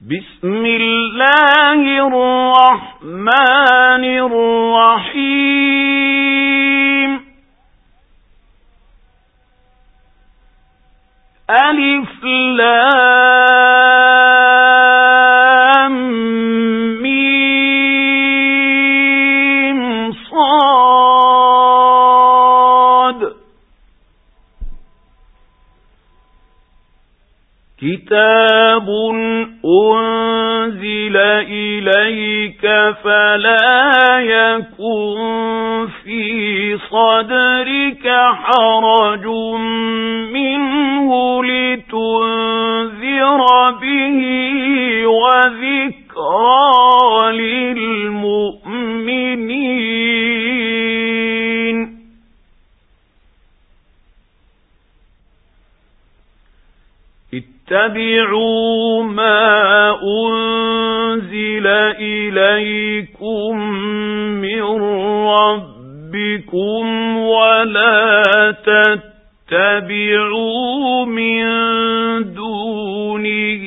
بسم الله الرحمن الرحيم ألف لام ميم صاد كتاب أنزل إليك فلا يكن في صدرك حرج منه لتنذر به وذكرى للمؤمنين اتبعوا ما أنزل إليكم من ربكم ولا تتبعوا من دونه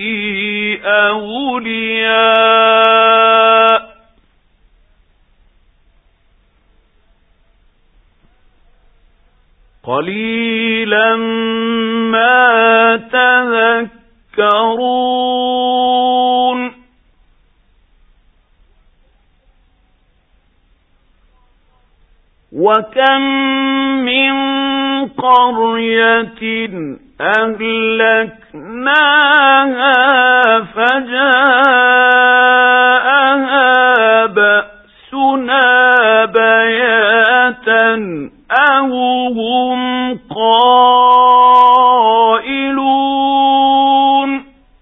أولياء قليلا ما تذكرون وكم من قرية أهلكناها فجاءها بأسنا بياتا أو هم قائلون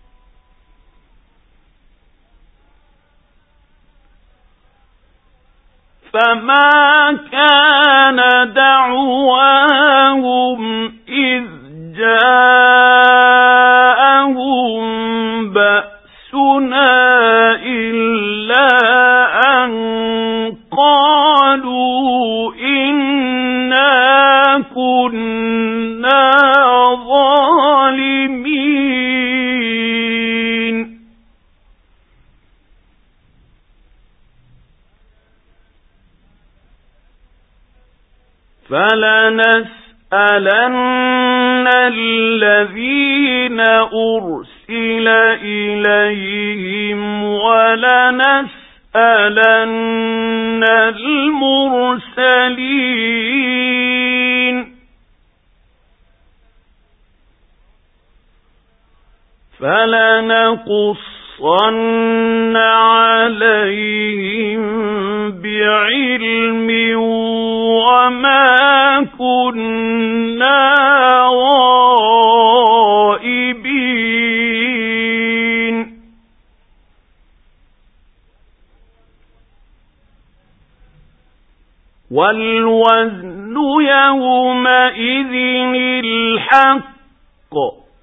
فما كان دعواهم إذ جاءهم بأسنا إلا أن قالوا إنا كنا ظالمين فلنسألن الذين أرسل إليهم ولنسألن المرسلين فلنقصن عليهم بعلم وما كنا غائبين والوزن يومئذ الحق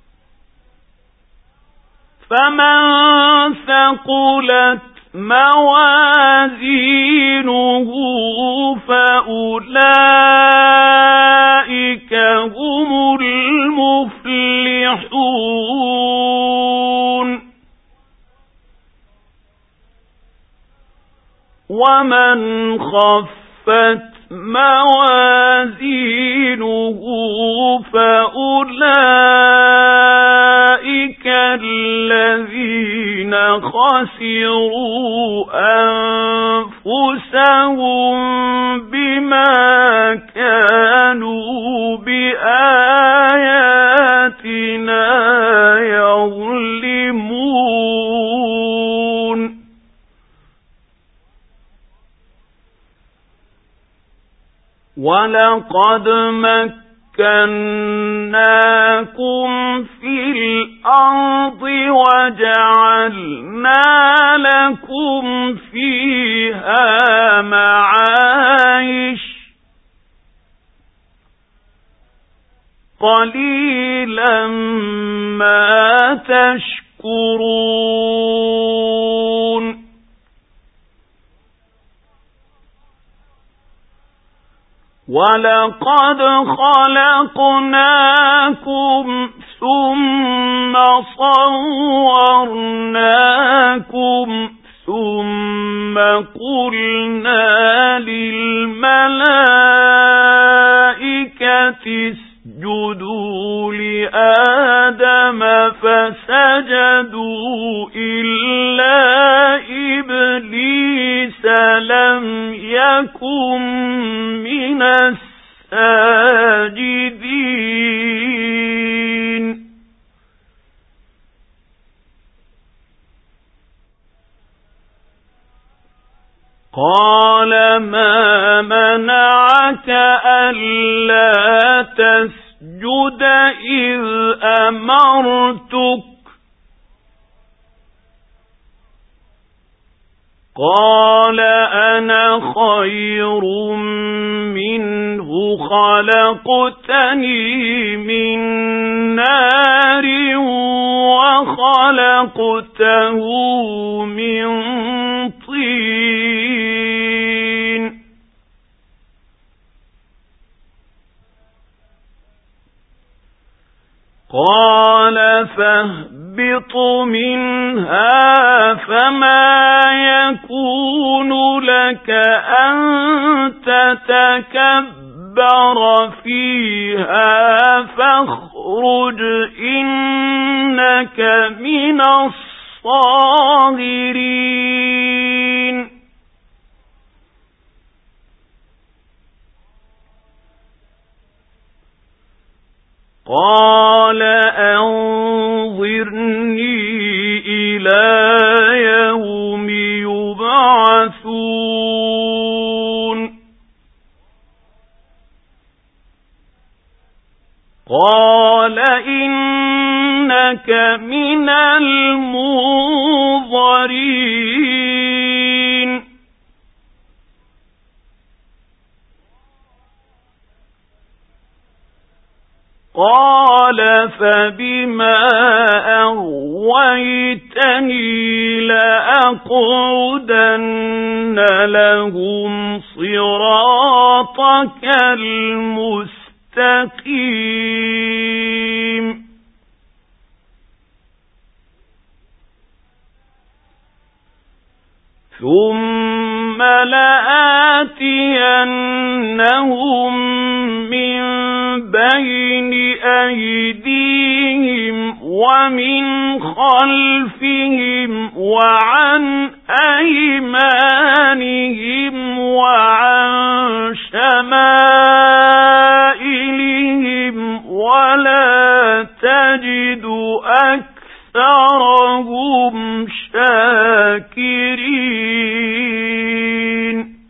فمن ثقلت موازينه فأولئك هم المفلحون ومن خفت موازينه فأولئك الذين خسروا أنفسهم بما كانوا بآياتنا يظلمون ولقد مكناكم في الأرض وجعلنا لكم فيها معايش قليلا ما تشكرون وَلَقَدْ خَلَقْنَاكُمْ ثُمَّ صَوَّرْنَاكُمْ آدم فسجدوا إلا إبليس لم يكن من الساجدين. قال ما منعك ألا تسجد إذ أمرتك؟ قال أنا خير منه خلقتني من نار وخلقته من طين. قال فاهبط منها فما يكون لك أن تتكبر فيها فاخرج إنك من الصاغرين. قال أنظرني إلى يوم يبعثون. قال إنك من المنظرين. قال فبما أغويتني لأقعدن لهم صراطك المستقيم. ثم لآتينهم من بين أيديهم ومن خلفهم وعن أيمانهم وعن شمائلهم ولا تجد أكثرهم شاكرين.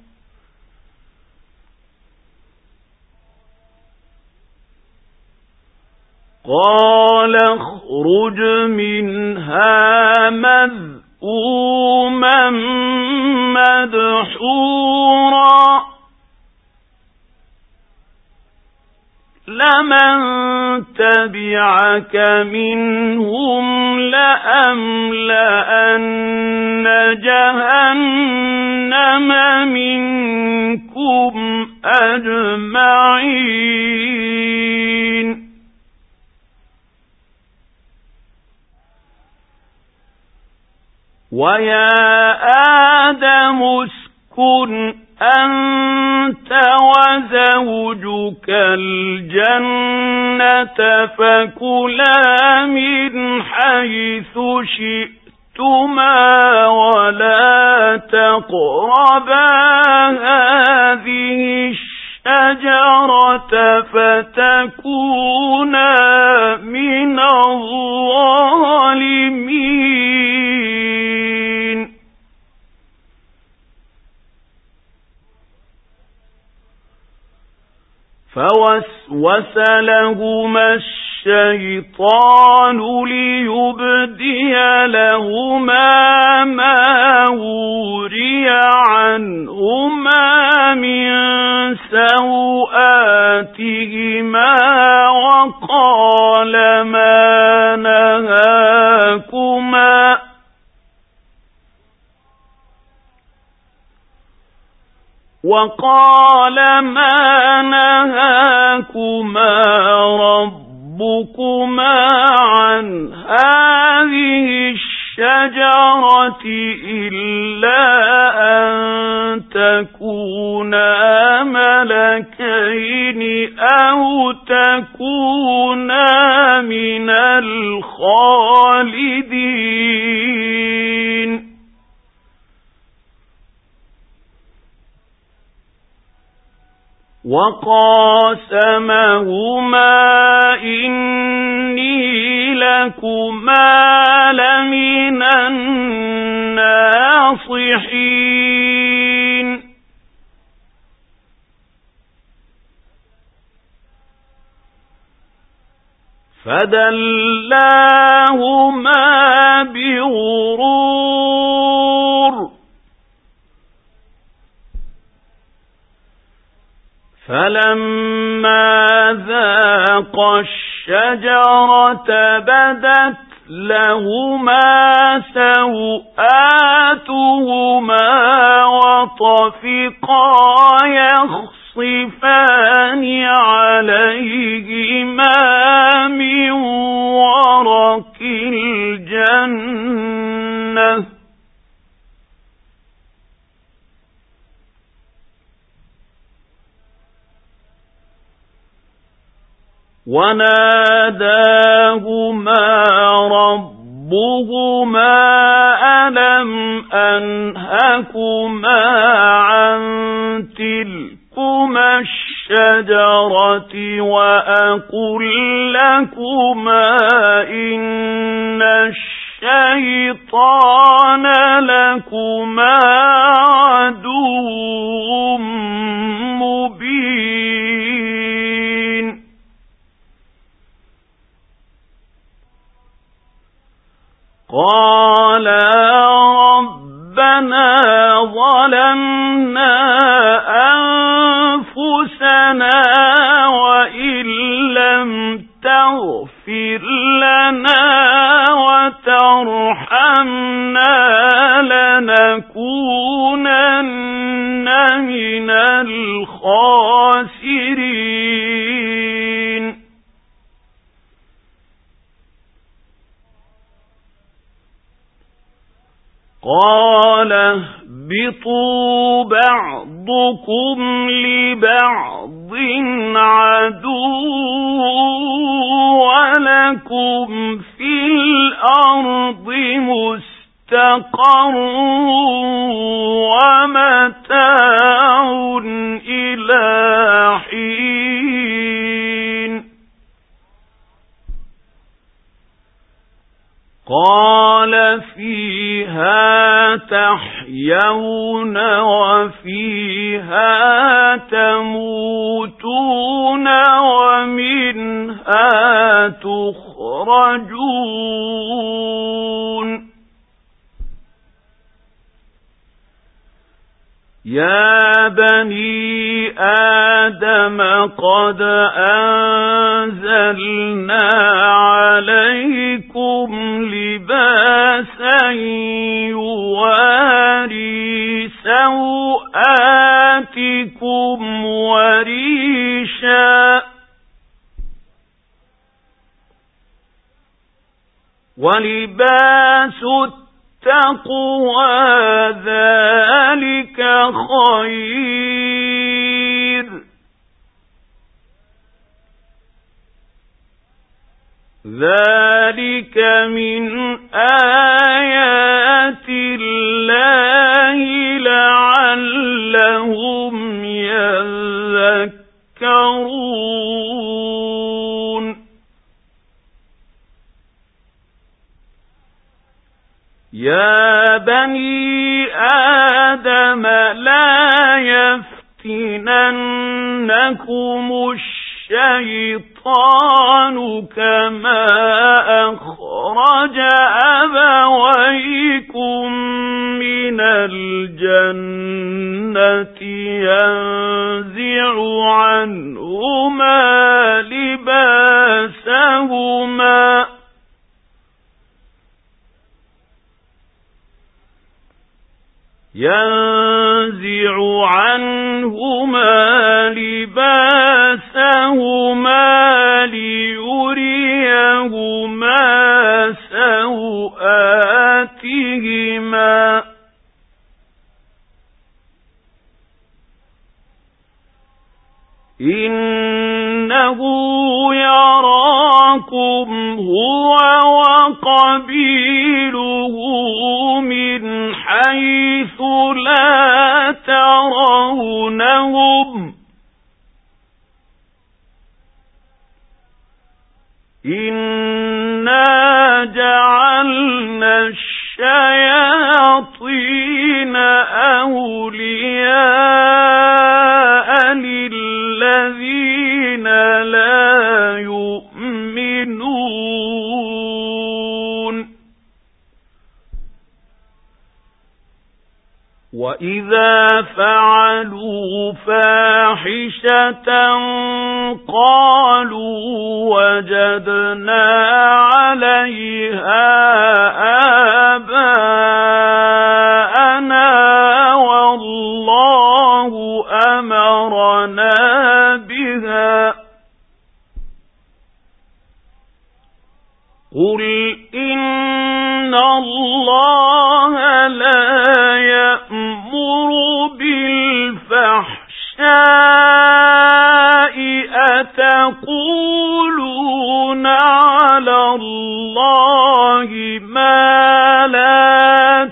قال اخرج منها مذءوما مدحورا لمن تبعك منهم لأملأن جهنم منكم أجمعين. ويا آدم اسكن أنت وزوجك الجنة فكلا من حيث شئتما ولا تقربا هذه الشجرة فتكونا من الظالمين. فوسوس لهما الشيطان ليبدي لهما ما وري عنهما من سوآتهما وقال ما نهاكما ربكما عن هذه الشجرة إلا أن تكونا ملكين أو تكونا من الخالدين وقاسمهما إني لكما لمن الناصحين فدلاهما بغرور فلما ذاقا الشجرة بدت لهما سوآتهما وطفقا يخصفان عليهما من ورق الجنة وناداهما ربهما ألم أنهكما عن تلكما الشجرة وأقل لكما إن الشيطان لكما عدو مبين قالا ربنا ظلمنا أنفسنا وإن لم تغفر لنا وترحمنا لنكونن من الخاسرين قال اهبطوا بعضكم لبعض عدو ولكم في الأرض مستقر ومتاع إلى حين قال فيها تحيون وفيها تموتون ومنها تخرجون يا بني آدم قد أنزلنا عليكم لباسا يواري سوآتكم وريشا ولباس التقوى ذلك خير ذلك من آيات الله لعلهم يذكرون يا بني آدم لا يفتننكم الشيطان كما أخرج أبويكم من الجنة ينزع عنهما لباسهما ليريهما سوآتهما إن هو وقبيله من حيث لا ترونهم إنا جعلنا الشياطين أولياء للذين لا يؤمنون وإذا فعلوا فاحشة قالوا وجدنا عليها آباءنا والله أمرنا بها قل إن الله لا يأمر بالفحشاء أتقولون على الله ما لا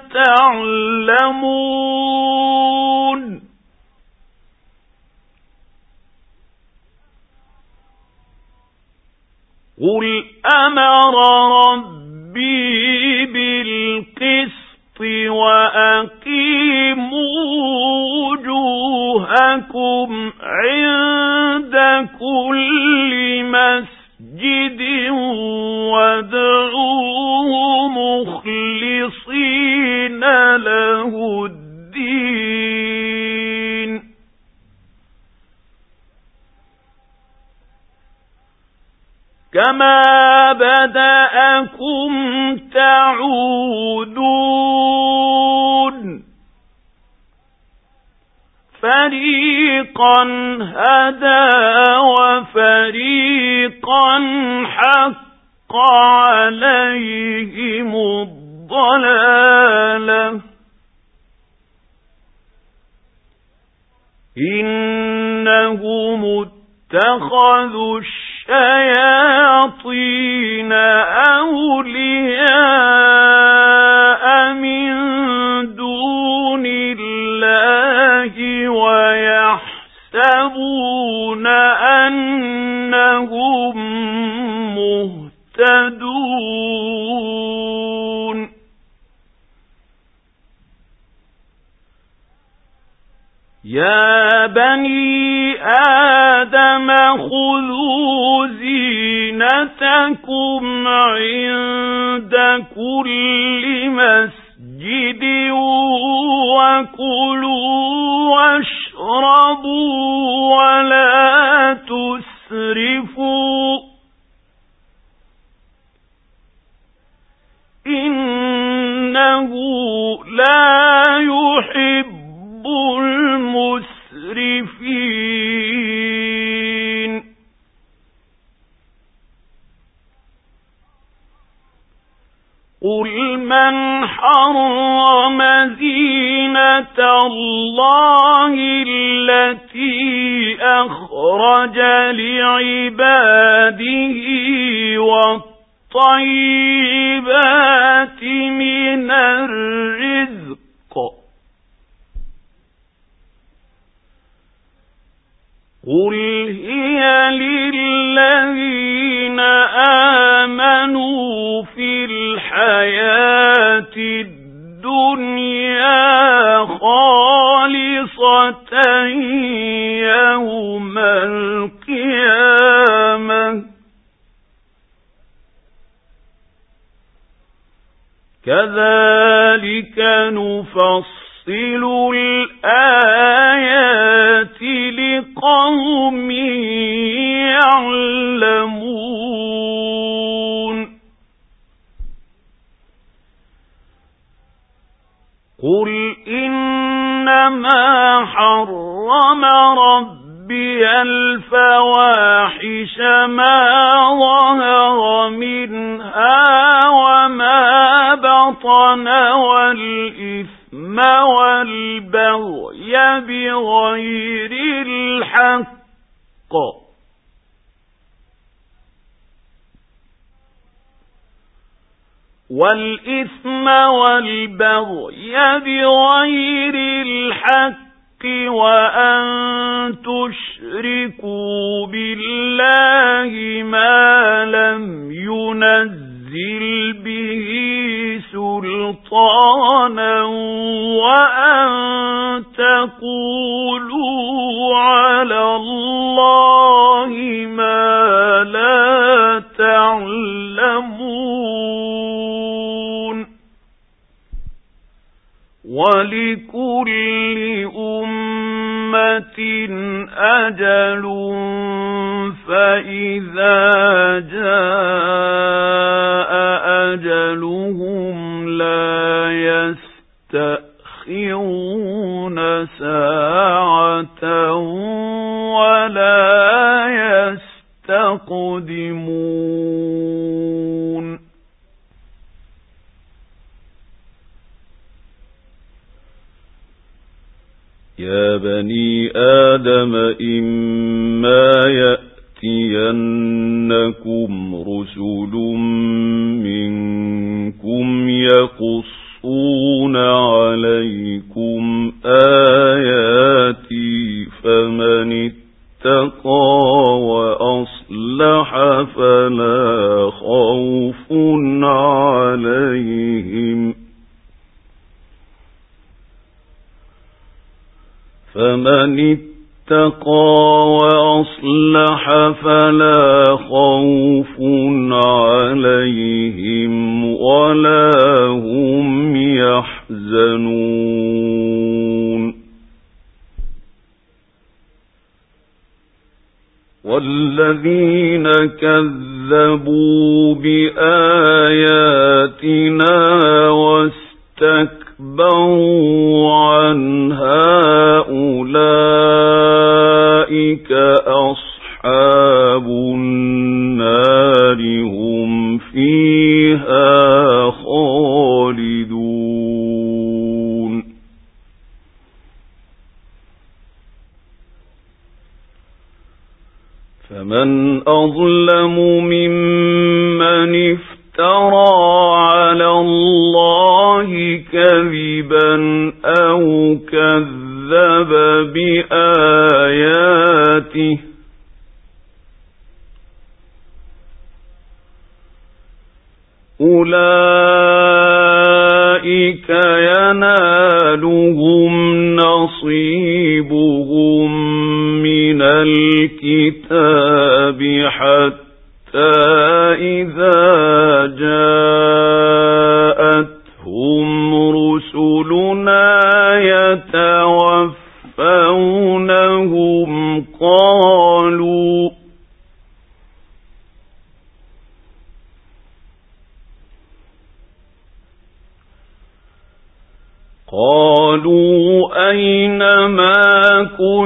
تعلمون قل أمر ربي بالقسط وأقيموا وجوهكم عند كل مسجد وادعوه مخلصين له الدين كما بدأكم تعودون فريقا هدى وفريقا حق عليهم الضلالة إنهم اتخذوا الشياطين أولياء من دون الله ويحسبون أنهم مهتدون يا بني آدم خذوا زينتكم عند كل مسجد وكلوا واشربوا ولا تسرفوا إنه لا يحب المسرفين قل من حرم زينة الله التي أخرج لعباده والطيبات من الرزق قل هي للذين آمنوا في الحياة الدنيا خالصة يوم القيامة كذلك نفصل الآيات لقوم يعلمون قل إنما حرم ربي الفواحش ما ظهر منها وما بطن والإثم والبغي بغير الحق والإثم والبغي بغير الحق وأن تشركوا بالله ما لم ينزل به سلطانا وأن تقولوا على الله ما لا تعلمون ولكل أمة أجل فإذا جاء أجلهم لا يستأخرون ساعة ولا يستقدمون يا بني آدم إما يأتينكم رسل منكم يقصون عليكم آياتي فمن اتقى وأصلح فلا خوف عليهم فلا خوف عليهم ولا هم يحزنون والذين كذبوا بآياتنا واستكبروا عنها أولئك أصحاب النار هم فيها خالدون فمن أظلم ممن افترى على الله كذبا أو كذب بآياته أولئك ينالهم نصيبهم من الكتاب حتى إذا جاءتهم رسلنا يتوفونهم قالوا أين ما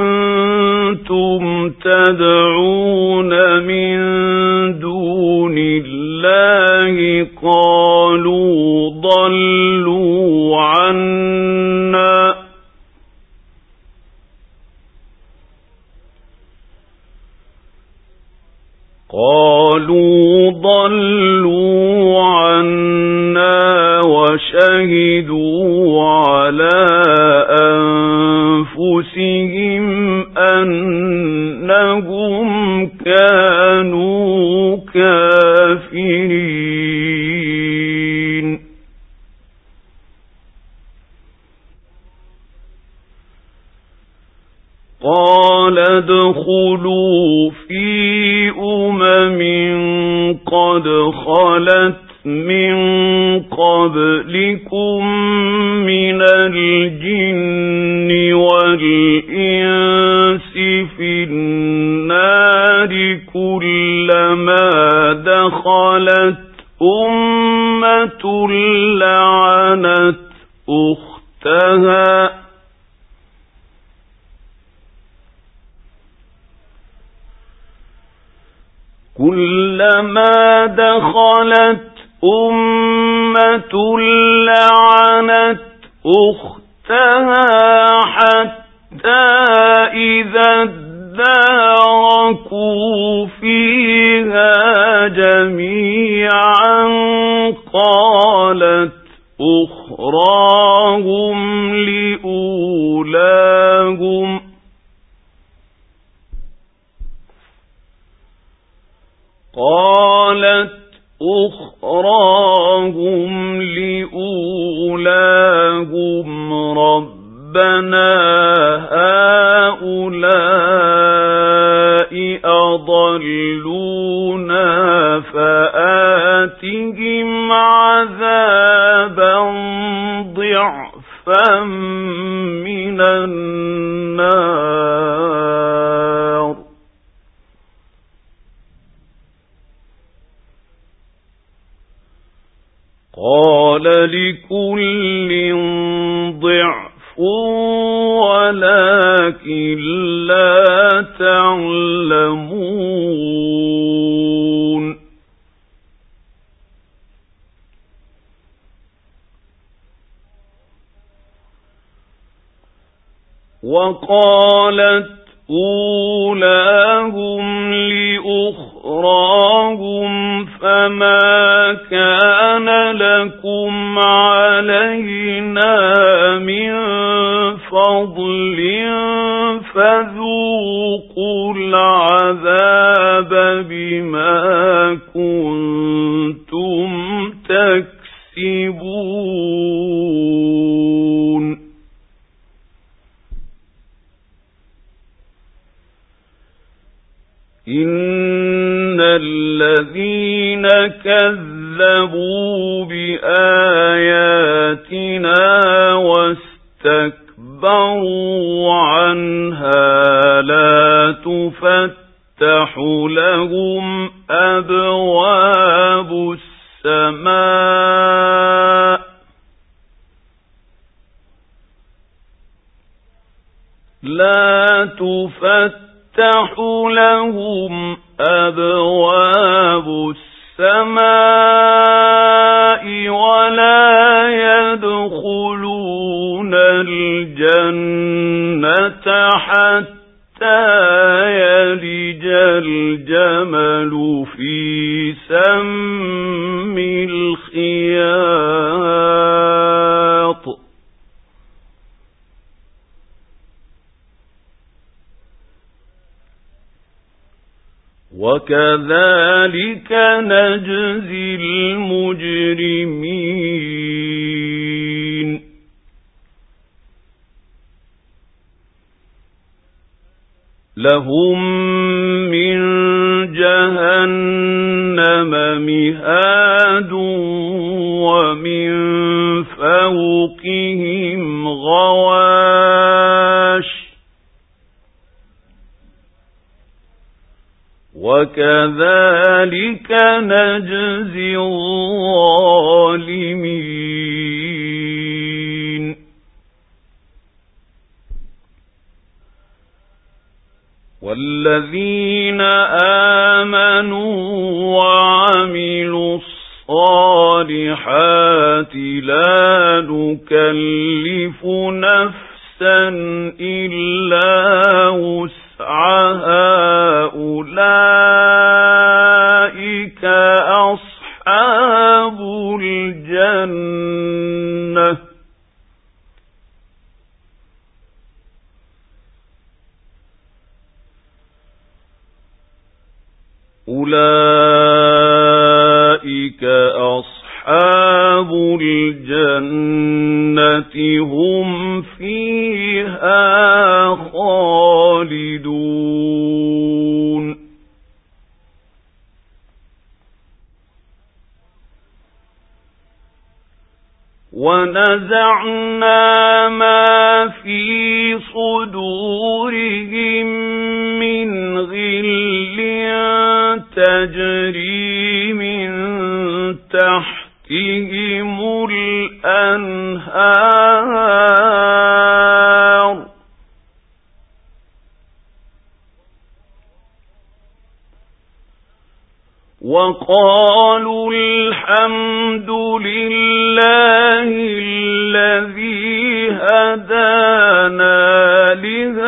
كنتم تدعون من دون الله قالوا ضلوا عنا وشهدوا على أنفسهم أنهم كانوا كافرين قال ادخلوا في قد خلت من قبلكم من الجن والإنس في النار كلما دخلت أمة لعنت أختها كلما دخلت أمة لعنت أختها حتى إذا اداركوا فيها جميعا قالوا أخراهم لأولاهم ربنا هؤلاء أضلونا فآتهم عذابا ضعفا من النار قال لكل ضعف ولكن لا تعلمون وقالت أولاهم لأخراهم فما كان لكم علينا من فضل فذوقوا العذاب بما كنتم تكسبون إن الذين كذبوا بآياتنا واستكبروا عنها لا تفتح لهم أبواب السماء لا تفتح لهم أبواب السماء ولا يدخلون الجنة حتى يلج الجمل في سم الخياط وكذلك نجزي المجرمين لهم من جهنم مهاد ومن فوقهم غواش وكذلك نجزي الظالمين والذين آمنوا وعملوا الصالحات لا نكلف نفسا إلا وسعها أولئك أصحاب الجنة أولئك أصحاب الجنة هم فيها خالدون ونزعنا ما في صدورهم من غل تجري من تحتهم الأنهار وقالوا الحمد لله الذي هدانا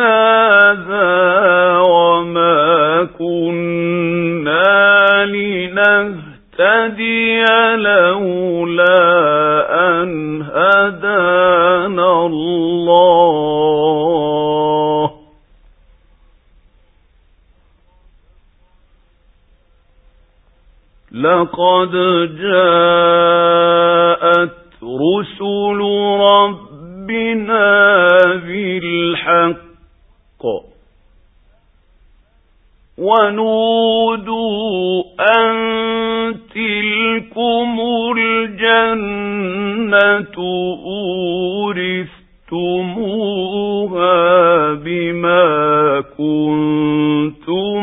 لهذا وما كنا لنهتدي لولا أن رُسُلُ رَبِّنَا بِالْحَقِّ وَنُودُوا أَن تِلْكُمُ الْجَنَّةُ أُورِثْتُمُوهَا بِمَا كُنتُمْ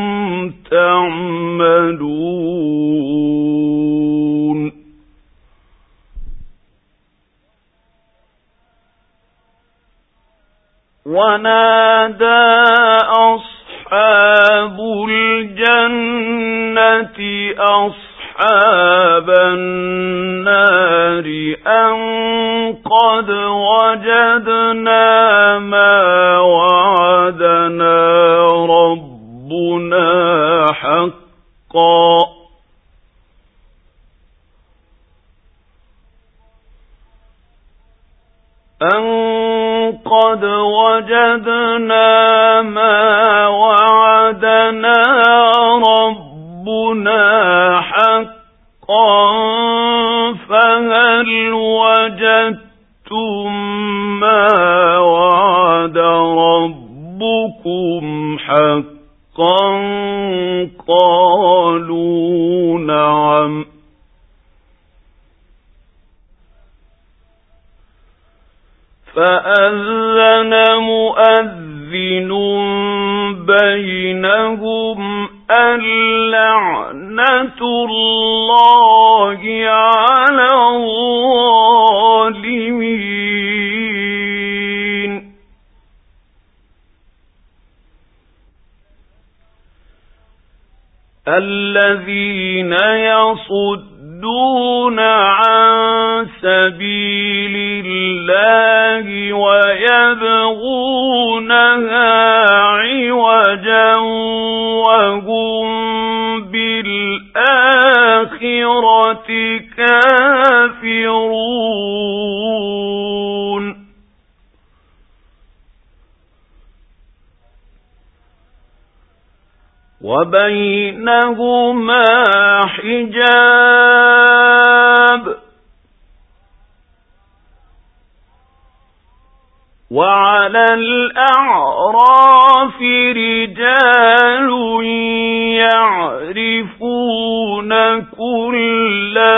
تَعْمَلُونَ وَنَادَى أَصْحَابُ الْجَنَّةِ أَصْحَابَ النَّارِ أَن قَدْ وَجَدْنَا مَا وَعَدَنَا رَبُّنَا حَقًّا قَدْ وَجَدْنَا مَا وَعَدَنَا رَبُّنَا حَقًّا فَهَلْ وَجَدتُّم مَّا وَعَدَ رَبُّكُمْ حَقًّا قَالُوا نَعَمْ فَأَذَّنَ مُؤَذِّنٌ بَيْنَهُمْ اللَّعْنَةُ اللَّهِ عَلَى الظَّالِمِينَ الَّذِينَ يَصُدُّونَ عَن سَبِيلِ اللَّهِ وَيَبْغُونَهَا عِوَجًا وَهُمْ بِالْآخِرَةِ كَافِرُونَ وَبَيْنَهُمَا حِجَابٌ وَعَلَى الْأَعْرَافِ رِجَالٌ يَعْرِفُونَ كُلًّا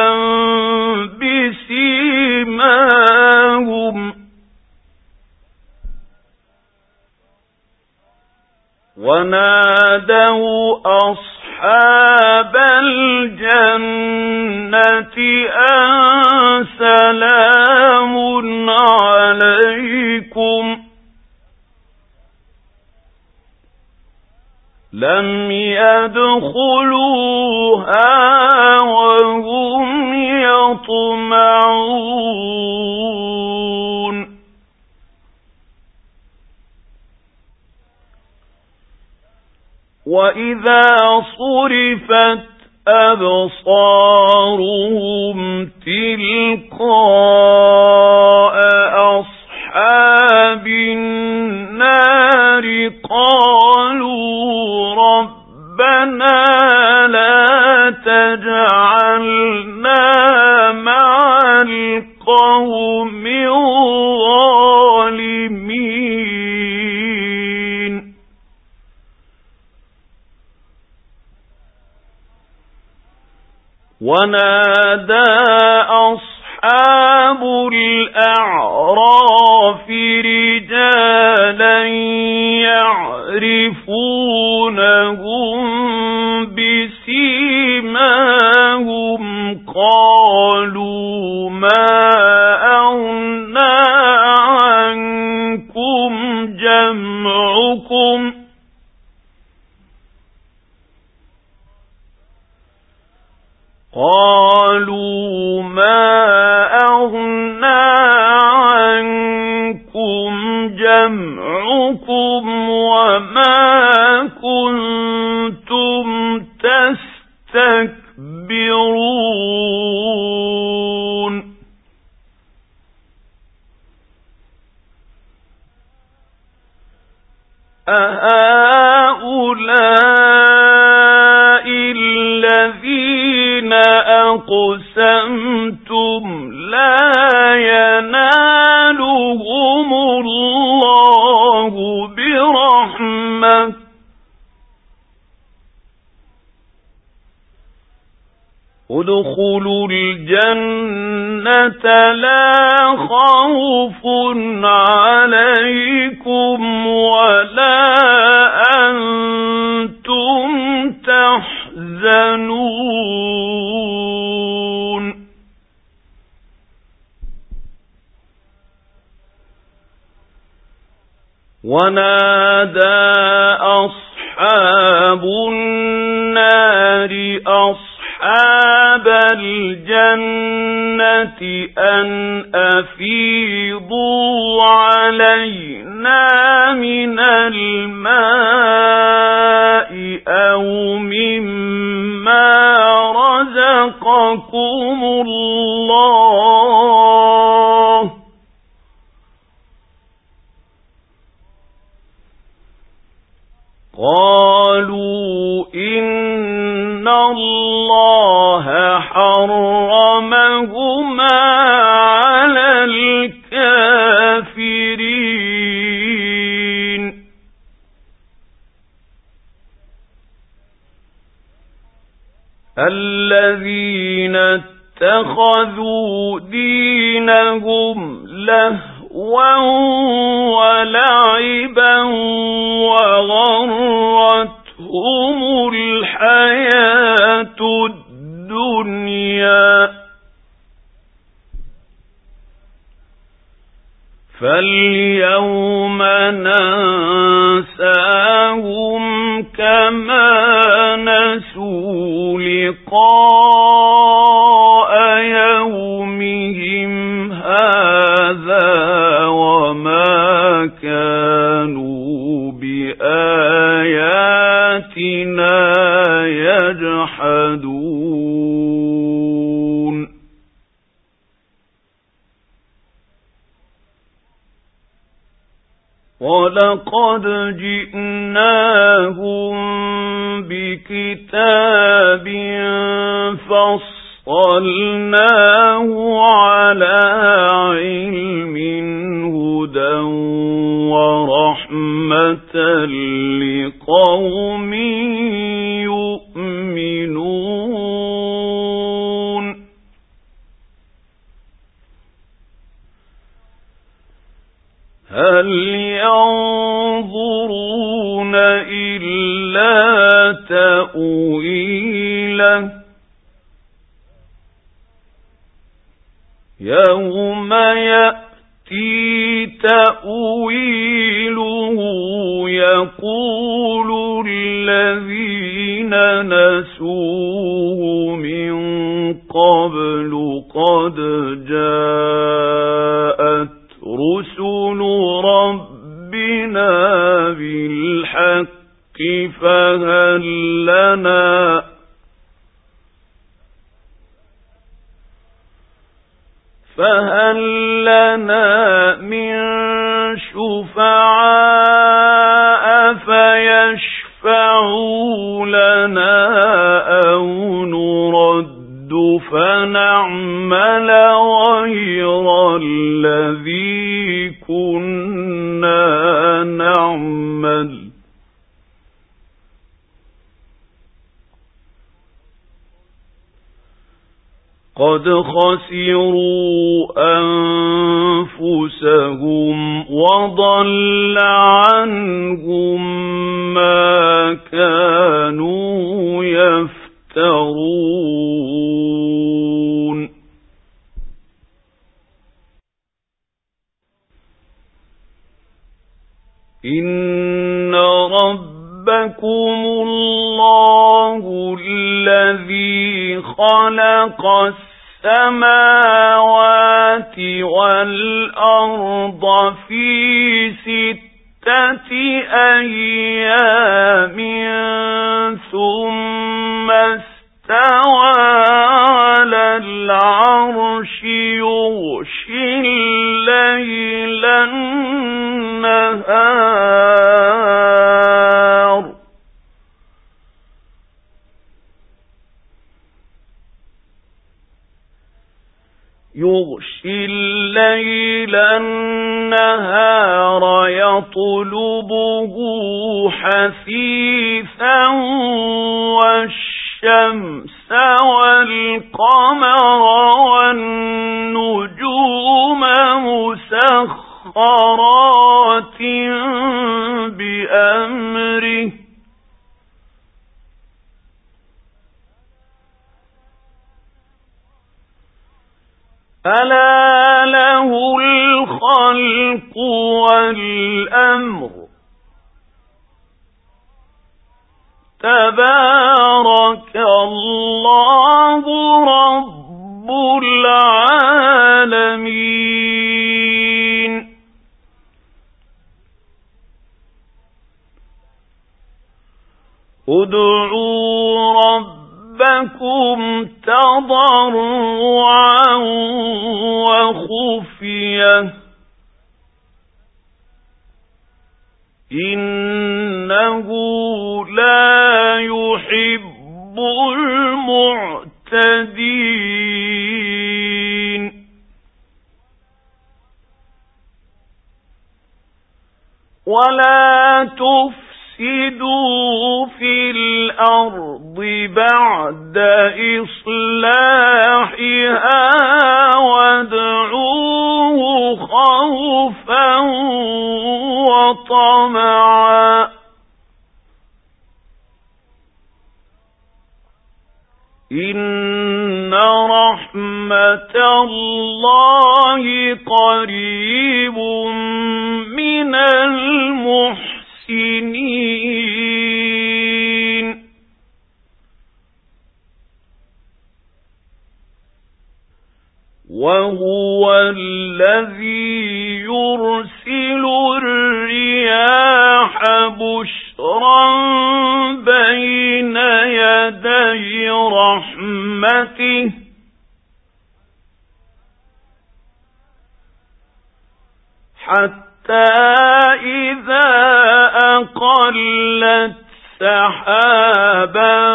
بِسِيمَاهُمْ وَنَادَوْا أَصْحَابَ الْجَنَّةِ أَن سَلَامٌ عَلَيْكُمْ لَمْ يَدْخُلُوهَا وَهُمْ يَطْمَعُونَ وَإِذَا صُرِفَتْ أَبْصَارُهُمْ تِلْقَاءَ أَصْحَابِ النَّارِ قَالُوا رَبَّنَا لَا تَجْعَلْنَا مَعَ الْقَوْمِ الظَّالِمِينَ وَنَادَى أَصْحَابُ الْأَعْرَافِ رِجَالًا يَعْرِفُونَهُم بِسِيمَاهُمْ قَالُوا مَا أَغْنَىٰ عَنكُمْ جَمْعُكُمْ قالوا ما أغنى عنكم جمعكم وما كنتم تستكبرون أهؤلاء الذين أقسمتم إنهم لا ينالهم الله برحمة ادخلوا الجنة لا خوف عليكم ولا أنتم تحزنون ونادى أصحاب النار أصحاب الجنة أن أفيضوا علينا من الماء أو مما رزقكم الله قالوا إن الله حرمهما على الكافرين الذين اتخذوا دينهم لهوا ولعبا وغرتهم الحياة الدنيا فاليوم ننساهم كما نسوا لقاء يومهم هذا وما كانوا بآياتنا يجحدون ولقد جئناهم بكتاب فصلناه على علم هدى ورحمة لقوم يؤمنون هل ينظرون إلا تأويله يوم يأتي تأويله يقول الذين نسوه من قبل قد جاءت رسل ربنا بالحق فهل لنا من شفعاء فيشفعوا لنا أو نرد فنعمل غير الذي كنا نعمل قد خسروا أنفسهم وضل عنهم ما كانوا يفترون إن ربكم الله الذي خلق السماوات والأرض في 6 أيام ثم استوى على العرش يغشي الليل النهار يغشي الليل النهار يطلبه حثيثا والشمس والقمر والنجوم مسخرات بأمره ألا له الخلق والأمر تبارك الله رب العالمين ادعوا ربكم تضرعا وخفية إنه لا يحب المعتدين ولا تفسدوا في الأرض بعد إصلاحها وادعوه خوفا وطمعا إن رحمة الله قريب من المحسنين وهو الذي يرسل الرياح بشرا بين يدي رحمته حتى إذا أقلت سحابا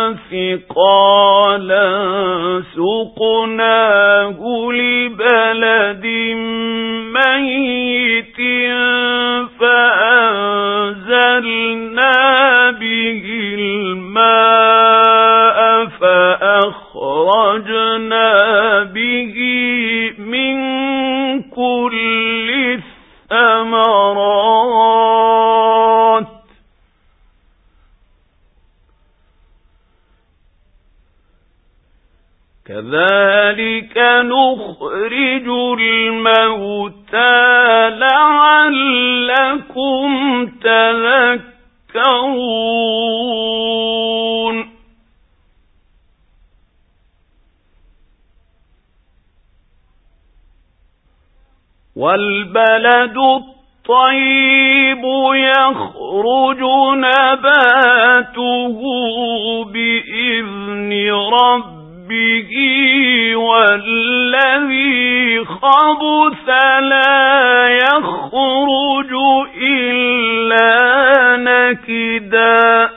ثقالا سقناه لبلد ميت فأنزلنا به الماء فأخرجنا به من كل الثمرات كذلك نخرج الموتى لعلكم تذكرون والبلد الطيب يخرج نباته بإذن ربه والذي خبث لا يخرج إلا نكدا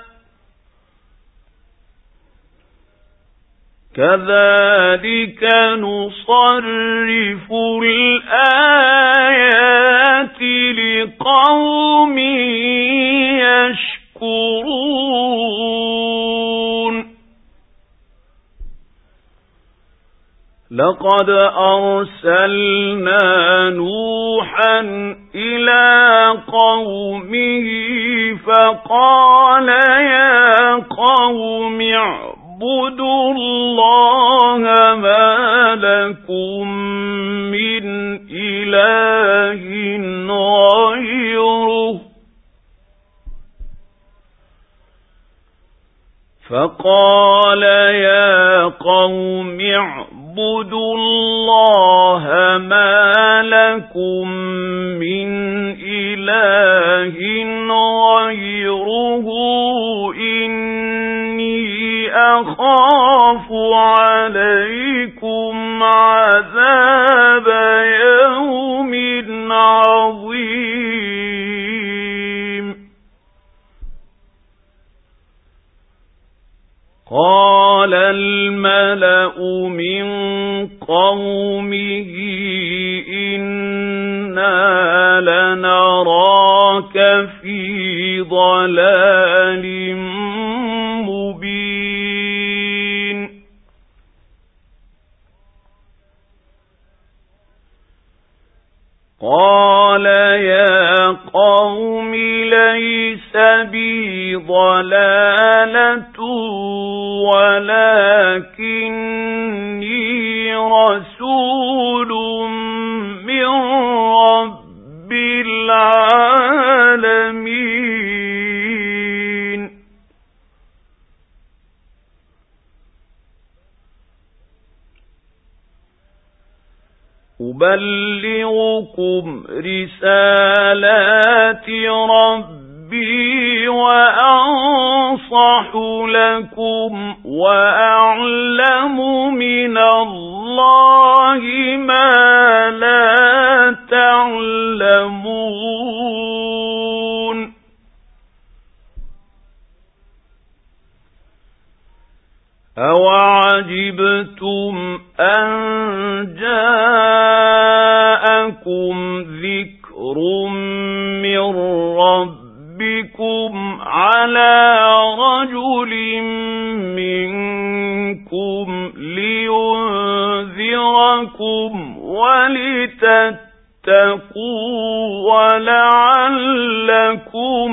كذلك نصرف الآيات لقوم يشكرون لقد أرسلنا نوحا إلى قومه فقال يا قوم اعبدوا الله ما لكم من إله غيره فقال يا قوم اعبدوا الله ما لكم من إله غيره إني أخاف عليكم عذاب يوم عظيم قال الملأ من قومه لقومه إنا لنراك في ضلال مبين قال يا قوم ليس بي ضلالة ولكني رسول من رب العالمين أبلغكم رسالات ربي وأنصح لكم وأعلم من الله ما لا تعلمون أَوَعَجِبْتُمْ أَنْ جَاءَكُمْ ذِكْرٌ مِّنْ رَبِّكُمْ عَلَى رَجُلٍ مِّنْكُمْ لِيُنذِرَكُمْ ولتتقوا ولعلكم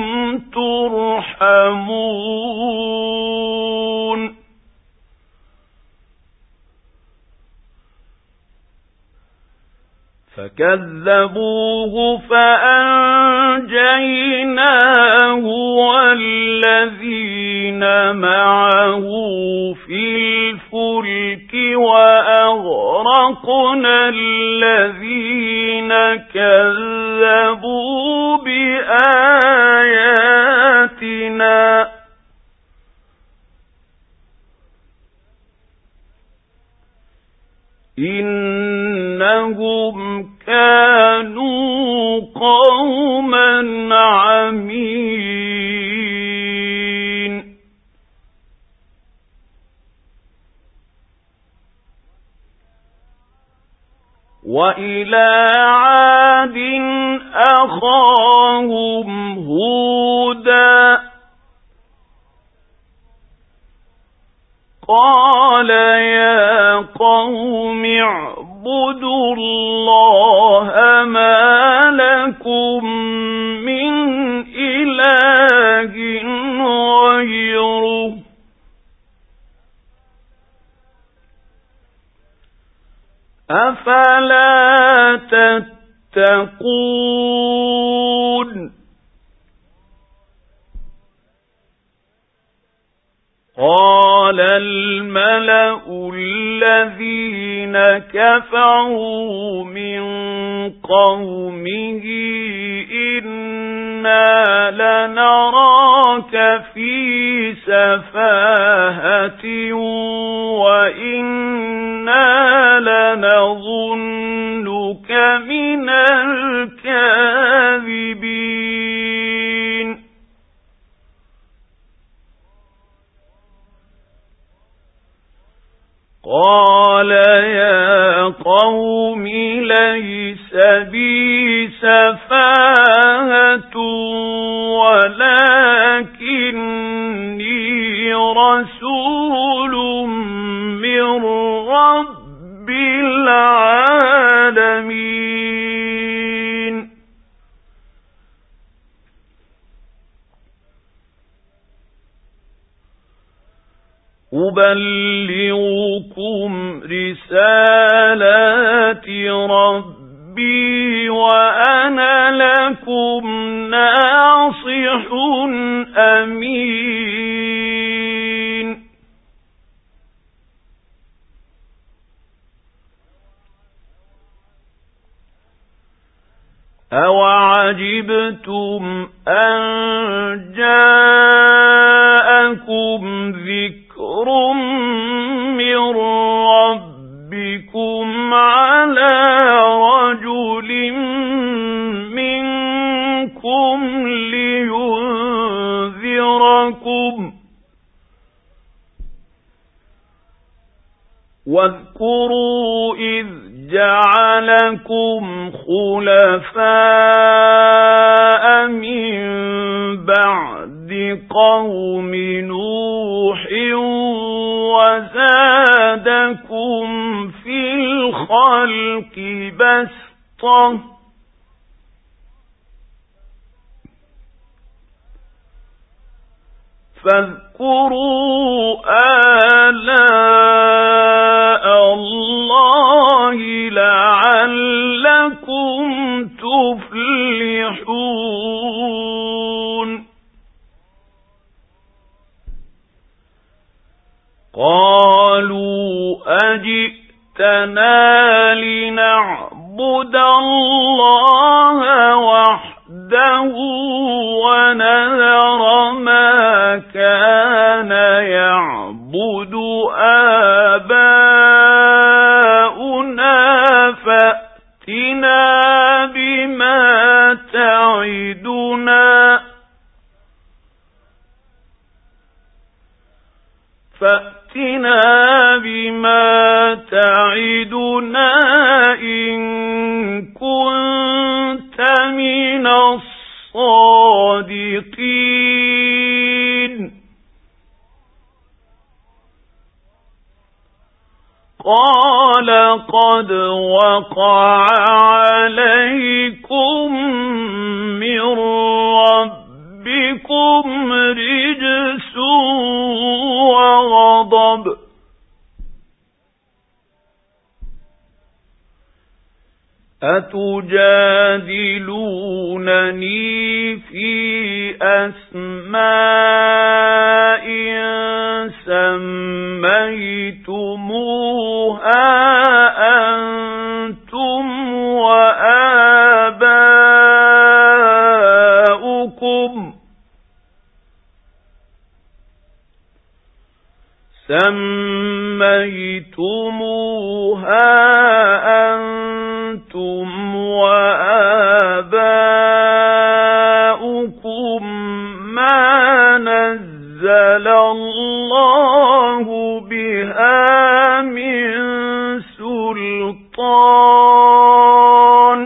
ترحمون فكذبوه فأنجيناه والذين معه في الفلك وأغرقنا الذين كذبوا بآياتنا إنهم كانوا قوما عمين وإلى عاد أخاهم هودا قال يا قوم اعبدوا الله ما لكم من إله غيره أفلا تتقون قال الملأ الذين كفروا من قومه إنا لنراك في سفاهة وإنا لنظنك من الكاذبين قال يا قوم ليس بي سفاهة ولكني رسول من رب العالمين أبلغكم رسالات ربي وأنا لكم ناصح أمين أَوَعَجِبْتُمْ أَنْ جَاءَكُمْ ذِكْرٌ مِّنْ رَبِّكُمْ عَلَى رَجُلٍ مِّنْكُمْ لِيُنذِرَكُمْ واذكروا إذ جعلكم خلفاء من بعد قوم نوح وزادكم في الخلق بسطة فاذكروا آلاء الله لعلكم تفلحون قالوا أجئتنا لنعبد الله وحده ونذر ما كان يعبد آباؤنا فأتنا بما تعدنا إن كنت من الصادقين قال قد وقع عليكم من ربكم رجس وغضب أتجادلونني في أسماء سميتموها أنتم وآباؤكم ما نزل الله بها من سلطان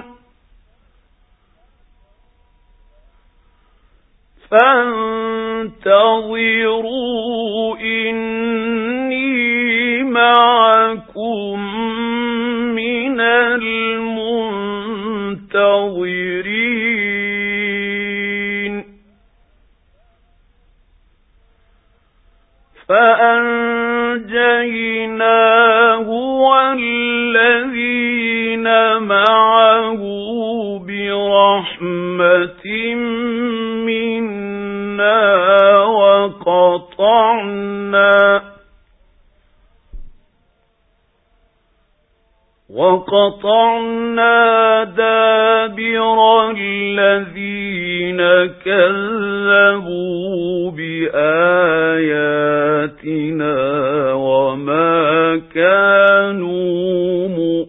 فانتظروا إني معكم من المنتظرين فأنجيناه والذين معه برحمة منا وقطعنا دابر الذين كذبوا بآياتنا وما كانوا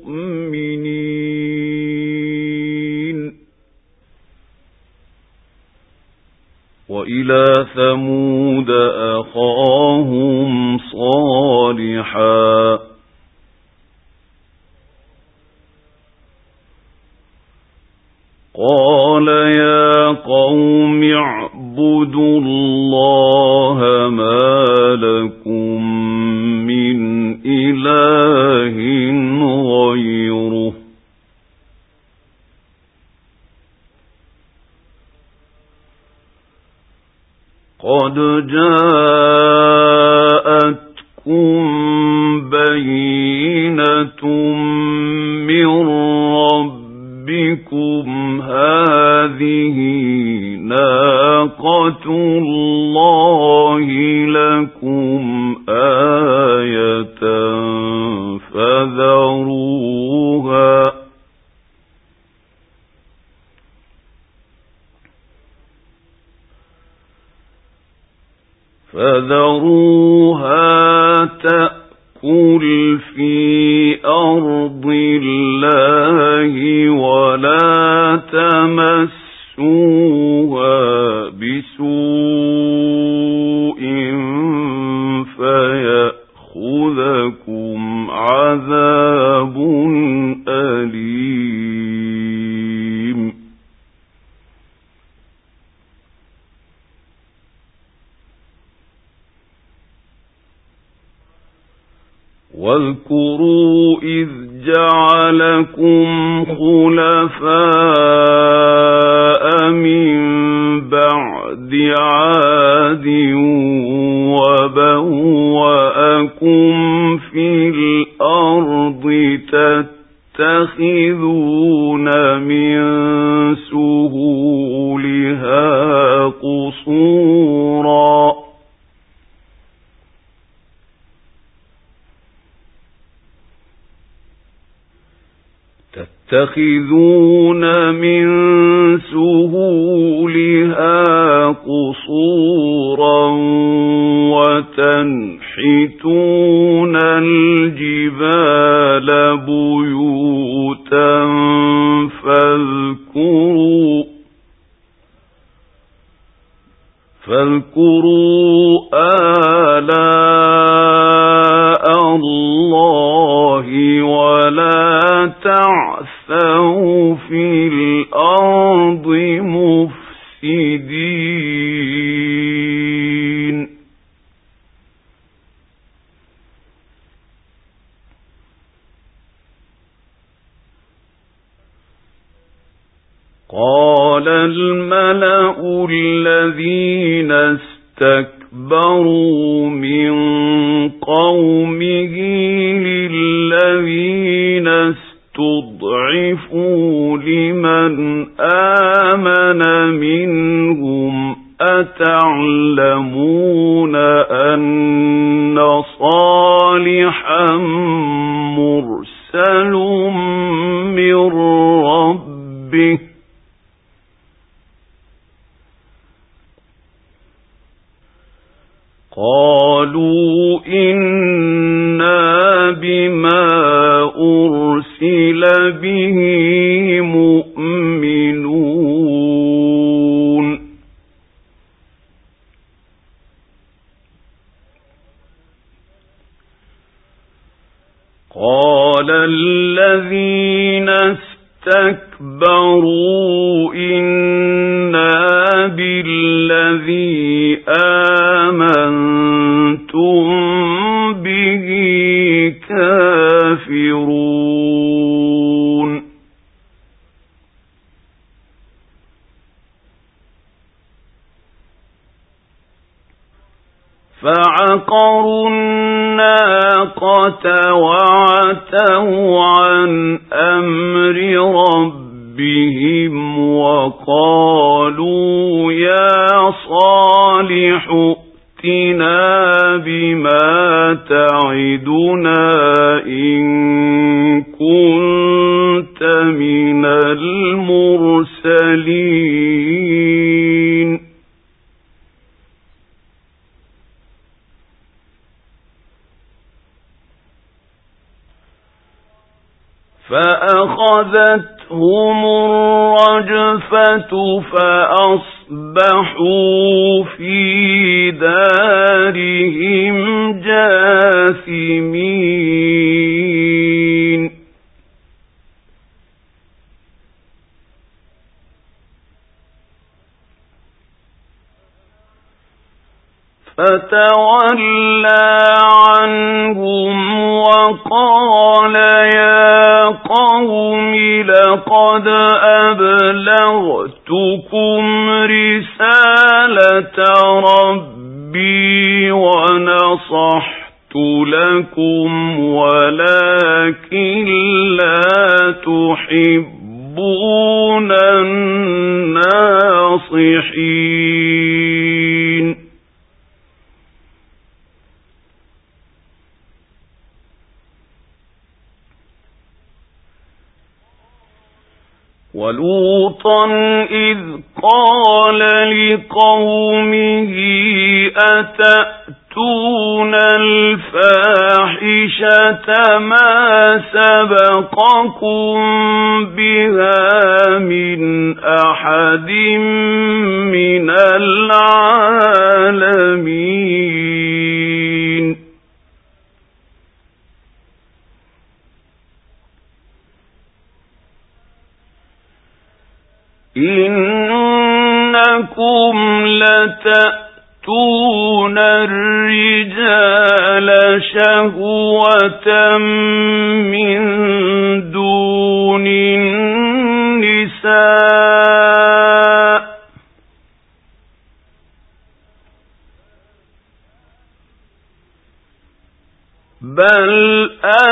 مؤمنين وإلى ثمود أخاهم صالحا قال يا قوم اعبدوا الله ما لكم من إله غيره قد جاءتكم بينة من ربكم هذه ناقة الله لكم آية فذروها تأكل في أرض الله ولا تمسوها بسوء فيأخذكم عذاب واذكروا إذ جعلكم خلفاء من بعد عاد وبوأكم في الأرض تتخذون من سهولها قصورا وتنحتون الجبال بيوتا فاذكروا آلاء الله ولا تعثوا في الأرض مفسدين قال الملأ الذين استكبروا من قومه للذين استضعفوا لمن آمن منهم أتعلمون أن صالحا مرسل من ربه قالوا إنا بما أرسل به مؤمنون قال الذين استكبروا إنا بالذي آمنتم به كافرون فعقروا الناقة وعتوا عن أمر ربهم وقالوا يا صالح ائتنا بما تعدنا إن كنت من المرسلين فأخذتهم الرجفة فأصبحوا في دارهم جاثمين فتولى عنهم وقال يا قوم لقد أبلغتكم رسالة ربي ونصحت لكم ولكن لا تحبون الناصحين ولوطا إذ قال لقومه أتأتون الفاحشة ما سبقكم بها من أحد من العالمين إنكم لتأتون الرجال شهوة من دون النساء بل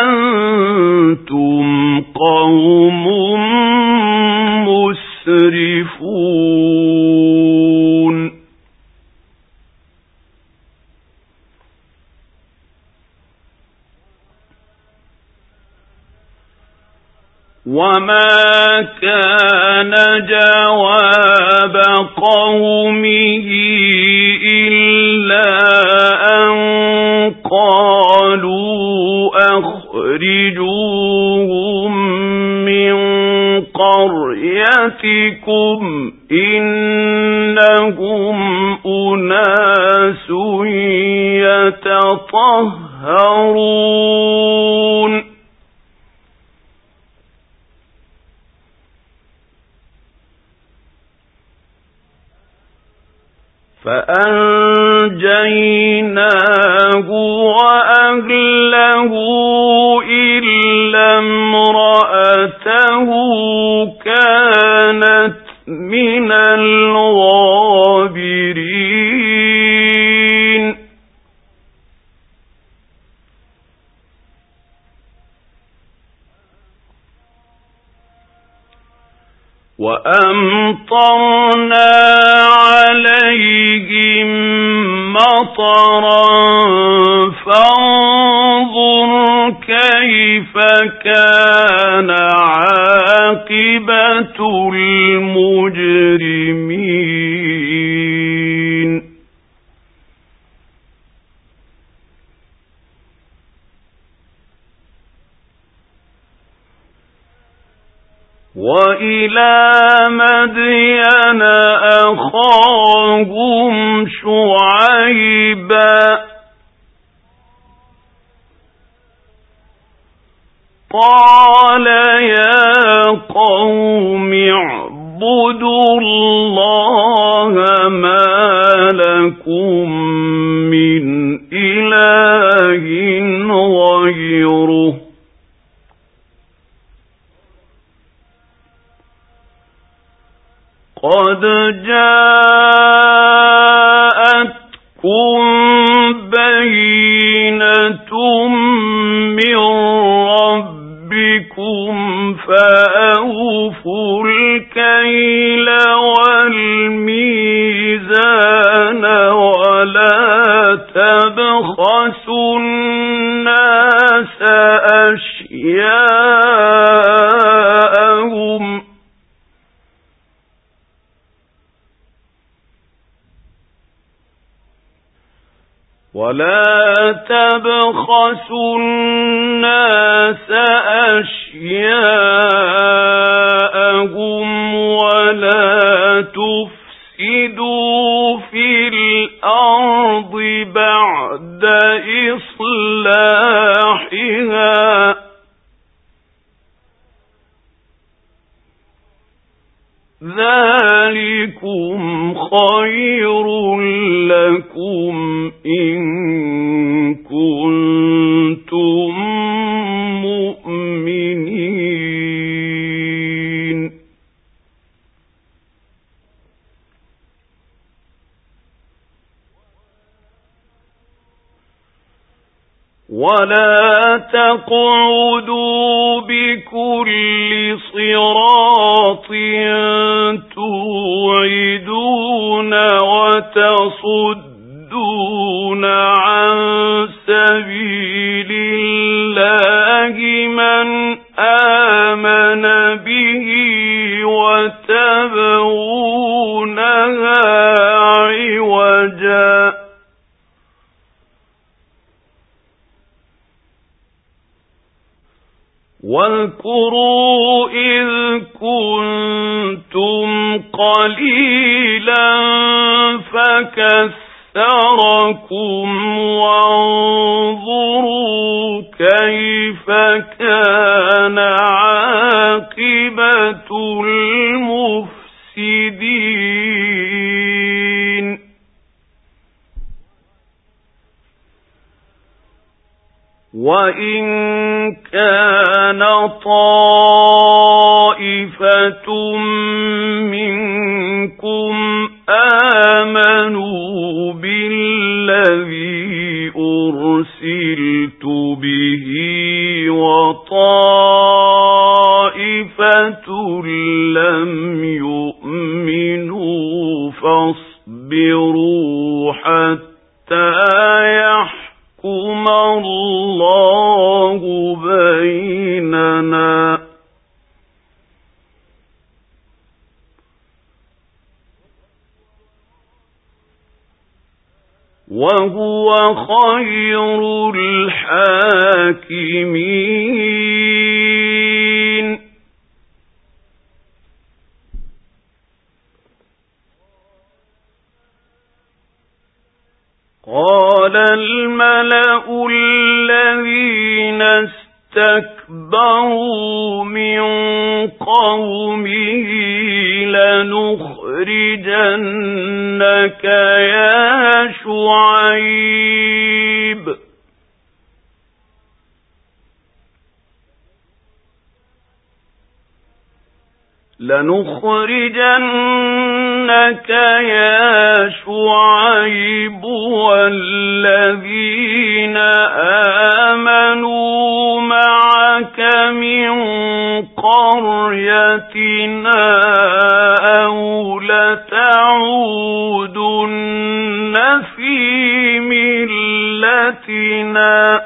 أنتم قوم مسرفون وما كان جواب قومه إلا أن قالوا أخرجوهم من قريتكم إنهم أناس يتطهرون فأنجيناه وأهله إلا امرأته كانت من الغابرين وأمطرنا عليهم مطرا فانظر كيف كان عاقبة المجرمين وإلى مدين أخاهم شعيبا قال يا قوم اعبدوا الله ما لكم من إله غيره قد جاءتكم بينة من ربكم فأوفوا الكيل والميزان ولا تبخسوا الناس أشياءهم ولا تفسدوا في الأرض بعد إصلاحها ذلكم خير لكم إن كنتم مؤمنين ولا تقعدوا بكل صراط توعدون وتصدون عن سبيل الله من آمن به وتبغونها عوجا واذكروا إذ كنتم قليلا فكثركم وانظروا كيف كان عاقبة المفسدين مفسدين وإن كان طائفة منكم آمنوا بالذي أرسلت به وطائفة لم يؤمنوا فاصبروا حتى يحكم الله بيننا وهو خير الحاكمين. قال الملأ الذين استكبروا من قومه لنخرجنك يا شعيب والذين آمنوا معك من قريتنا أو لتعودن في ملتنا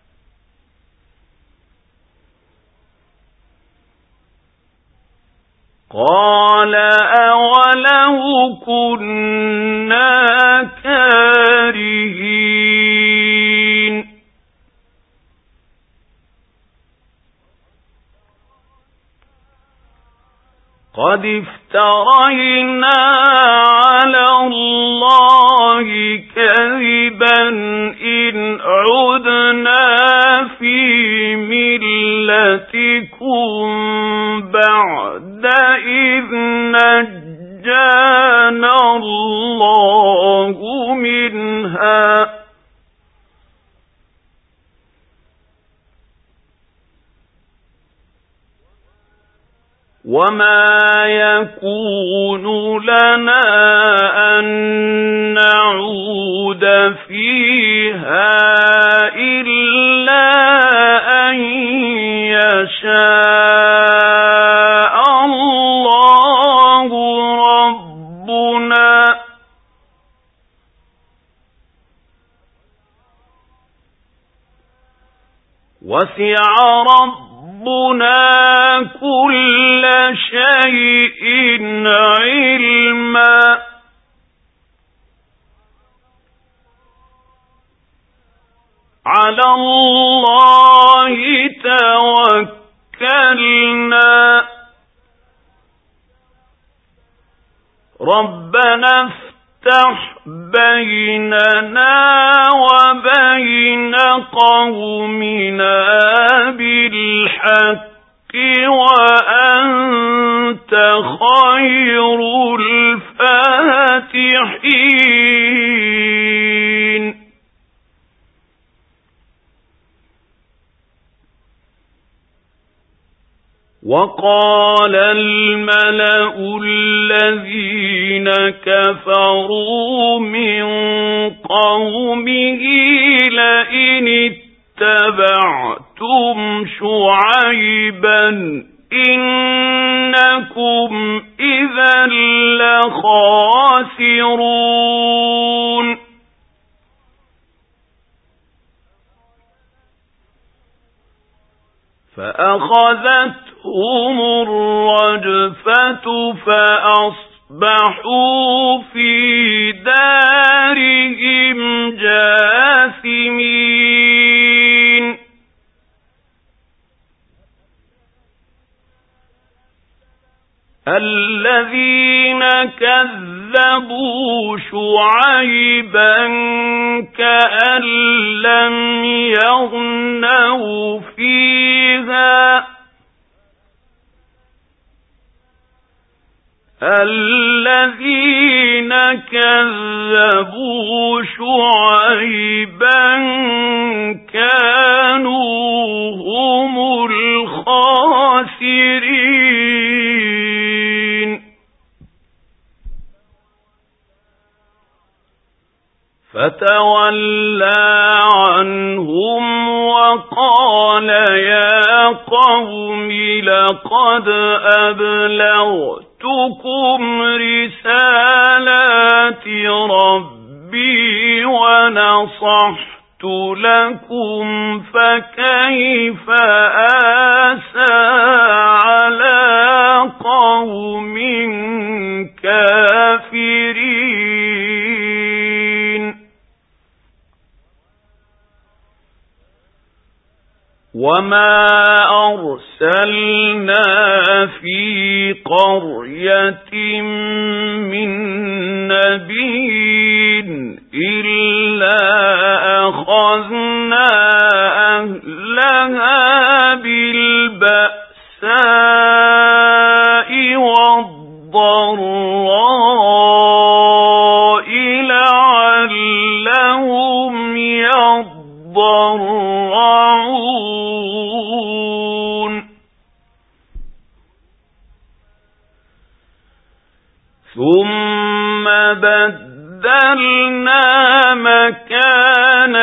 قال أولو كنا كارهين قد افترينا على الله كذبا إن عدنا في ملتكم بعد إذ نجانا الله منها وما يكون لنا أن نعود فيها إلا أن يشاء الله ربنا وسع ربنا كل شيء علما على الله توكلنا ربنا افتح بيننا وبين قومنا بالحق وأنت خير الفاتحين وقال الملأ الذين كفروا من قومه لئن اتبعتم شعيبا إنكم إذا لخاسرون فأخذتهم الرجفة فأصبحوا في دارهم جاثمين الذين كذبوا شعيبا كأن لم يغنوا فيها الذين كذبوا شعيبا كانوا هم الخاسرين فتولى عنهم وقال يا قوم لقد أبلغتكم رسالات ربي ونصحت لكم فكيف آسى على قوم كافرين وما أرسلنا في قرية من نبي إلا أخذنا أهلها بالبأساء والضراء لعلهم يضرعون ثم بدلنا مكان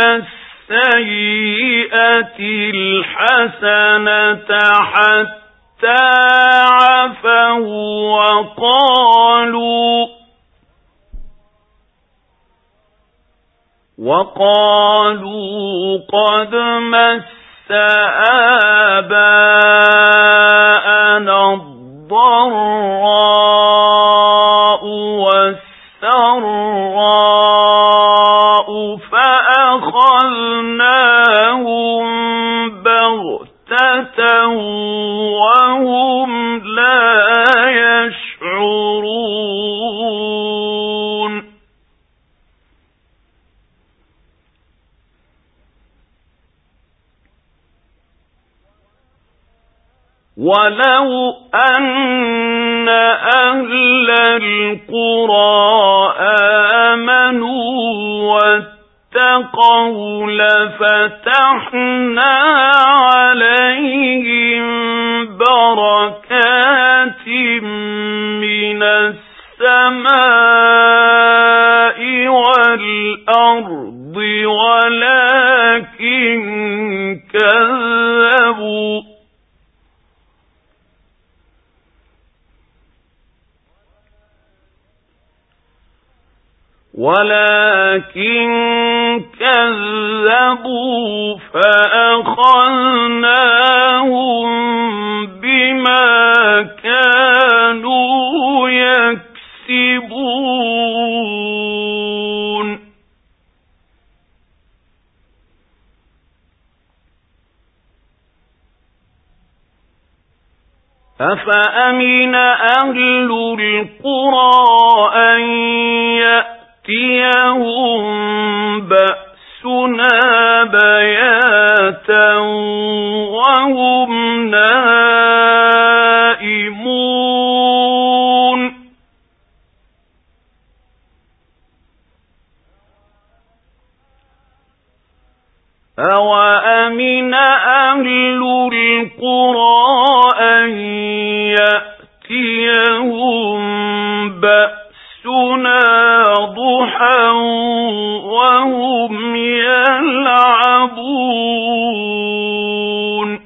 السيئة الحسنة حتى عفوا وقالوا قد مس آباءنا الضراء والسراء فأخذناهم بغتة وهم لا يشعرون ولو أن أهل القرى آمنوا واتقوا لفتحنا عليهم بركات من السماء والأرض ولكن كذبوا فأخذناهم بما كانوا يكسبون أفأمن أهل القرى أن يأتيهم بأسنا بياتا وهم نائمون أوأمن أهل القرى أن يأتيهم بأسنا ضحى وهم يلعبون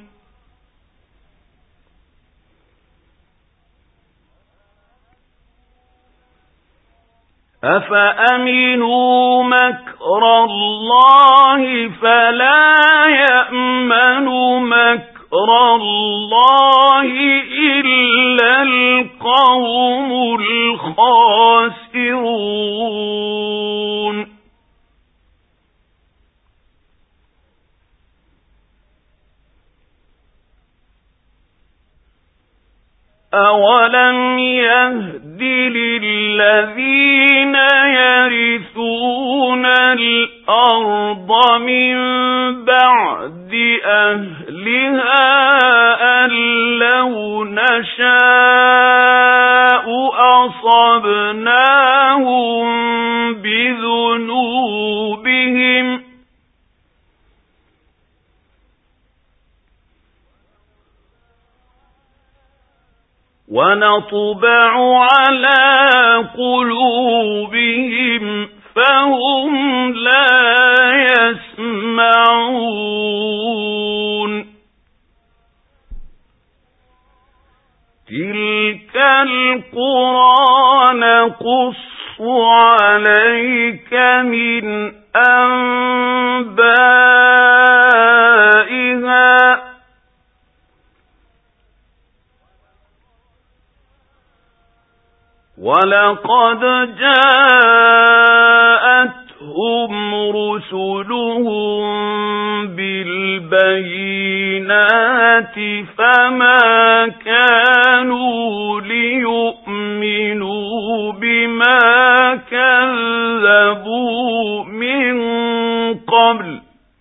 أفأمنوا مكر الله فلا يأمن مكر الله إلا القوم الخاسرون أولم يهد للذين يرثون الأرض من بعد أهلها أن لو نشاء عَاقَبْنَاهُم بِذُنُوبِهِمْ وَنَطْبَعُ عَلَى قُلُوبِهِمْ فَهُمْ لَا يَسْمَعُونَ تِلْكَ الْقُرَى نَقُصُّ عَلَيْكَ مِنْ أَنْبَائِهَا وَلَقَدْ جَاءَتْهُمْ رُسُلُهُم بِالْبَيِّنَاتِ فَمَا كَانُوا لِيُؤْمِنُوا بِمَا كَذَّبُوا مِن قَبْلُ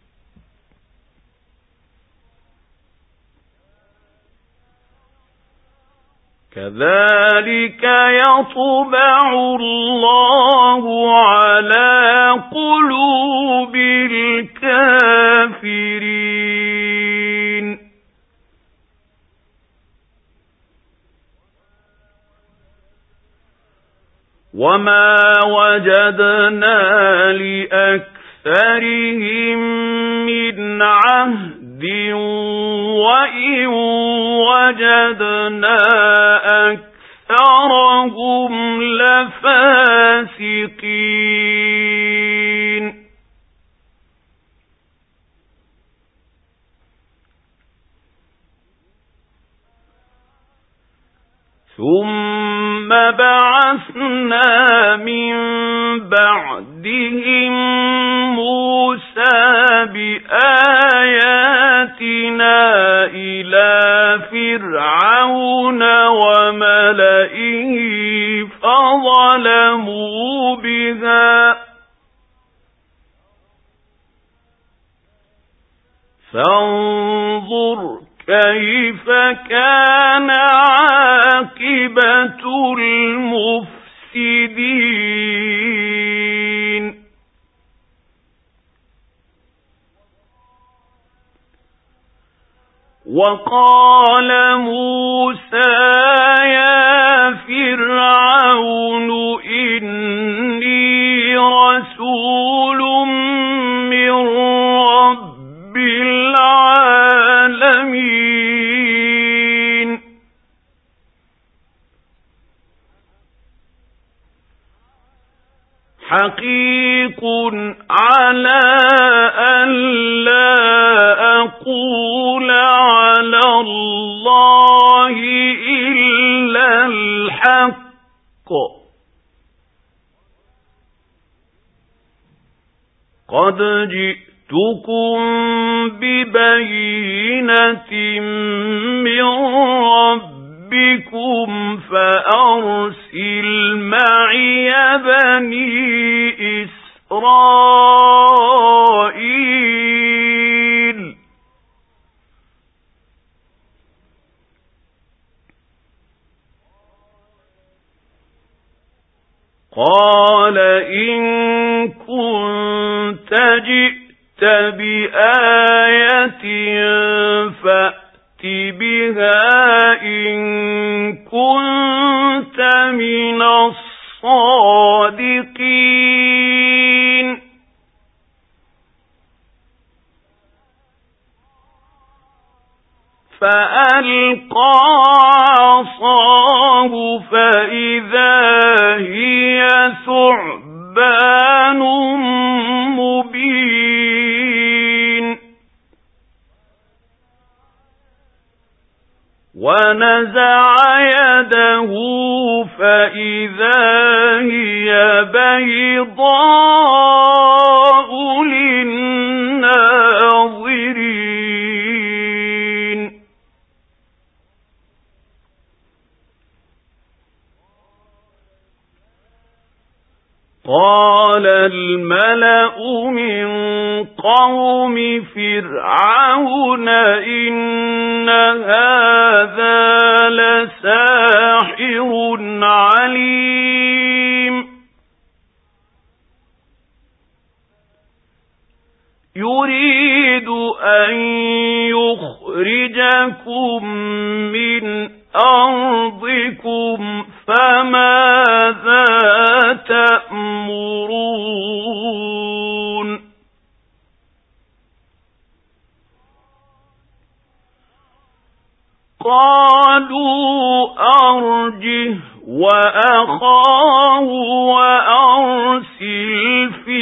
كَذَلِكَ يَطْبَعُ اللَّهُ عَلَى قُلُوبِ الْكَافِرِينَ وَمَا وَجَدْنَا لِأَكْثَرِهِم مِّنْ عَهْدٍ وَإِن وَجَدْنَا أَكْثَرَهُمْ لَفَاسِقِينَ ثُمَّ بَعَثْنَا مِن بَعْدِهِم مُوسَىٰ بِآيَاتِنَا إِلَىٰ فِرْعَوْنَ وَمَلَئِهِ فَظَلَمُوا بِهَا فَانظُرْ كَيْفَ كَانَ عَاقِبَةُ الْمُفْسِدِينَ وَقَالَ مُوسَىٰ يَا فِرْعَوْنُ إِنِّي رَسُولٌ مِّن رَّبِّ الْعَالَمِينَ حَقِيقٌ عَلَىٰ أَن لَّا أَقُولَ عَلَى اللَّهِ إِلَّا الْحَقَّ قَدْ جِئْتُكُم بِبَيِّنَةٍ مِّن رَّبِّكُمْ فَأَرْسِلْ مَعِيَ بَنِي إِسْرَائِيلَ قَالَ إِن كُنتَ جِئْتَ بِآيَةٍ فَأْتِ بِهَا إِن كُنتَ مِنَ الصَّادِقِينَ فَأَلْقَى عَصَاهُ فَإِذَا هِيَ ثُعْبَانٌ مُّبِينٌ وَنَزَعَ يَدَهُ فَإِذَا هِيَ بَيْضَاءُ لِلنَّاظِرِينَ قَالَ الْمَلَأُ مِن قَوْمِ فِرْعَوْنَ إِنَّ هَٰذَا لَسَاحِرٌ عَلِيمٌ لكم من أرضكم فماذا تأمرون قالوا أرجه وأخاه وأرسل في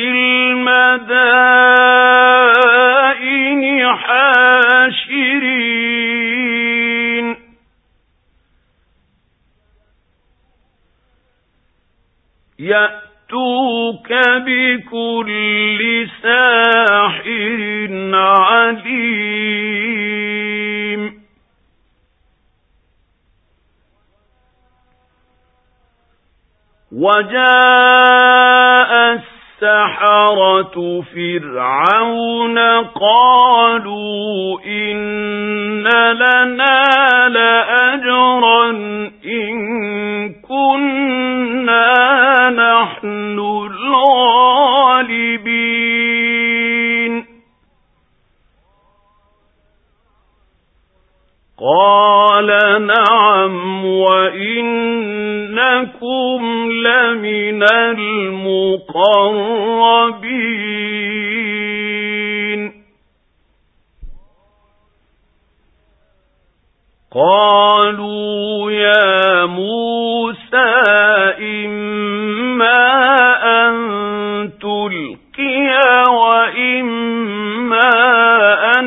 المدائن حاشرين يأتوك بكل ساحر عليم وجاء السحرة فرعون قالوا إن لنا لأجرا إن كنا نحن الغالبين قال نعم وإنكم لمن المقربين قالوا يا موسى إما أن تلقي وإما أن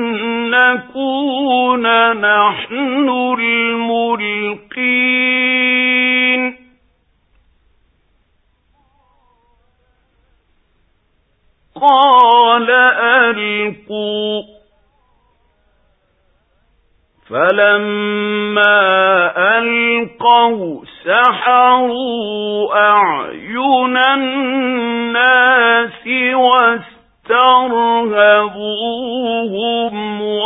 نكون نحن الملقين قال ألقوا فلما ألقوا سحروا أعين الناس واسترهبوهم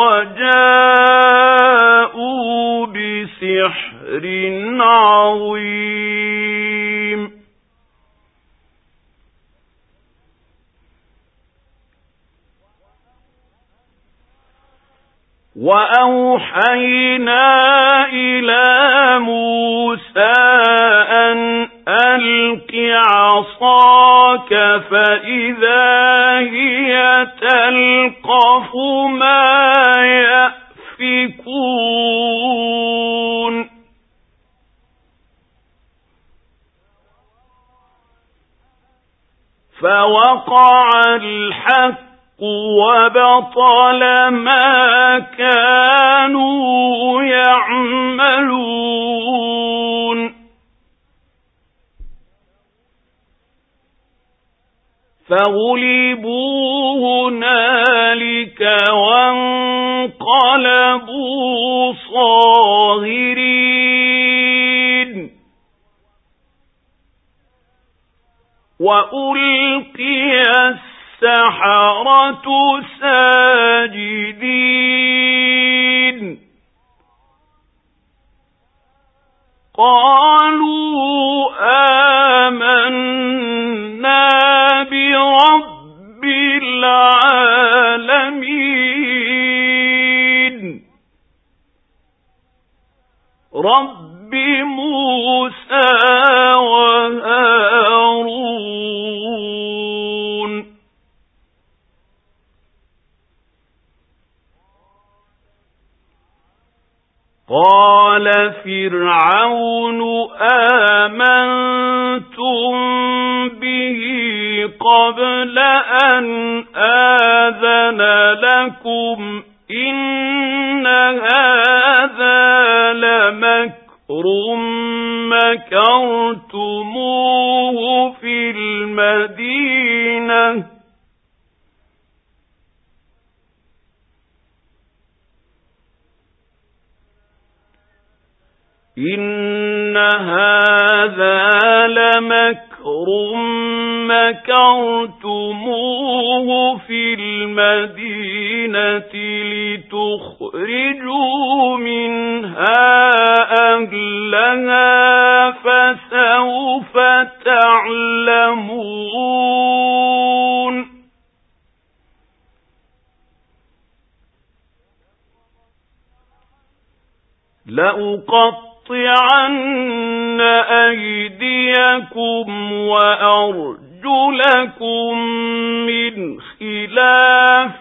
وجاءوا بسحر عظيم وأوحينا إلى موسى أن ألق عصاك فإذا هي تلقف ما يأفكون فوقع الحق وبطل ما كانوا يعملون فغلبوا هنالك وانقلبوا صاغرين وألقي السحرة ساجدين قالوا آمنا برب العالمين رب موسى وهارون قال فرعون آمنتم به قبل أن آذن لكم إن هذا لمكر مكرتموه في المدينة إن هذا لمكر مكرتموه في المدينة لتخرجوا منها أهلها فسوف تعلمون لأقطعن أيديكم وأرجلكم من خلاف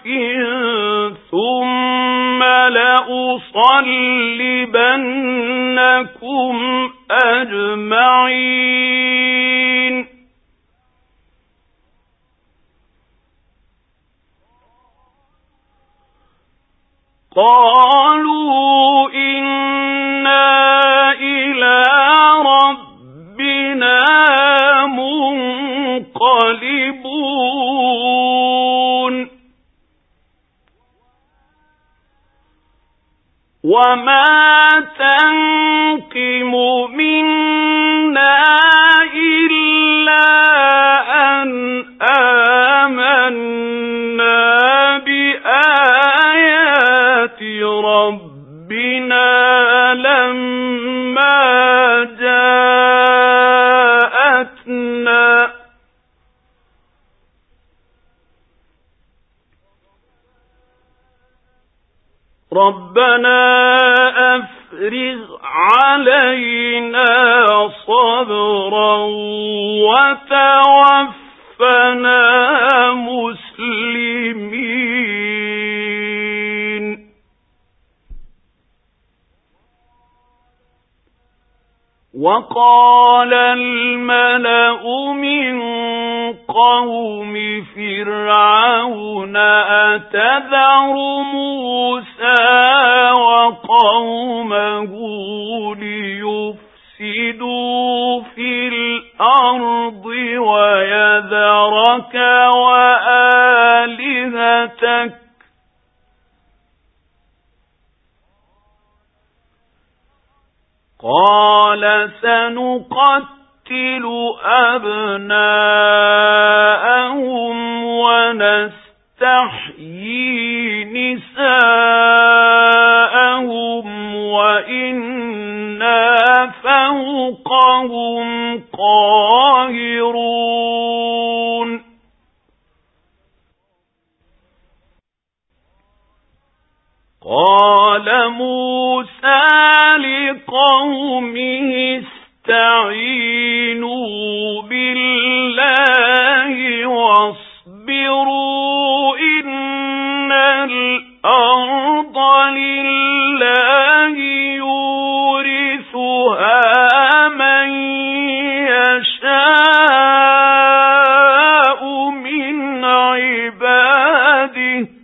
ثم لأصلبنكم أجمعين قالوا إنا إلى ربنا منقلبون وما تنقم منا إلا أن آمنا بآيات ربنا لما جاءتنا ربنا أفرغ علينا صبرا وتوفنا مسلمين وقال الملأ من قوم فرعون أتذر موسى وقومه ليفسدوا في الأرض ويذرك وآلهتك قال سنقتل أبناءهم ونستحيي نساءهم وإنا فوقهم قاهرون قال موسى لقومه استعينوا بالله واصبروا إن الأرض لله يورثها من يشاء من عباده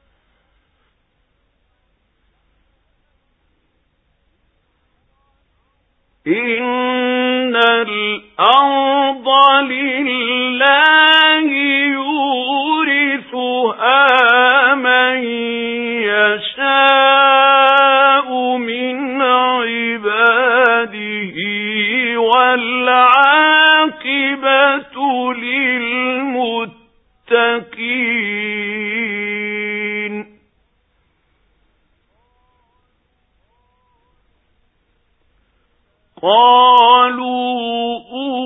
إن الأرض لله يورثها من يشاء من عباده والعاقبة للمتقين قالوا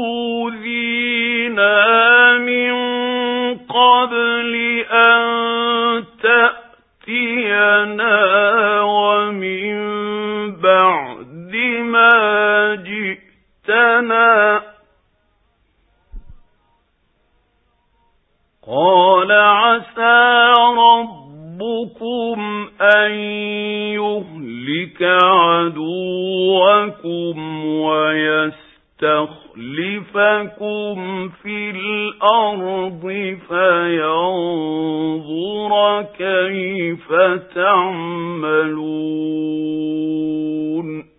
أوذينا من قبل أن تأتينا ومن بعد ما جئتنا قال عسى ربكم أن يهلك عدوكم ويستخلفكم في الأرض فينظر كيف تعملون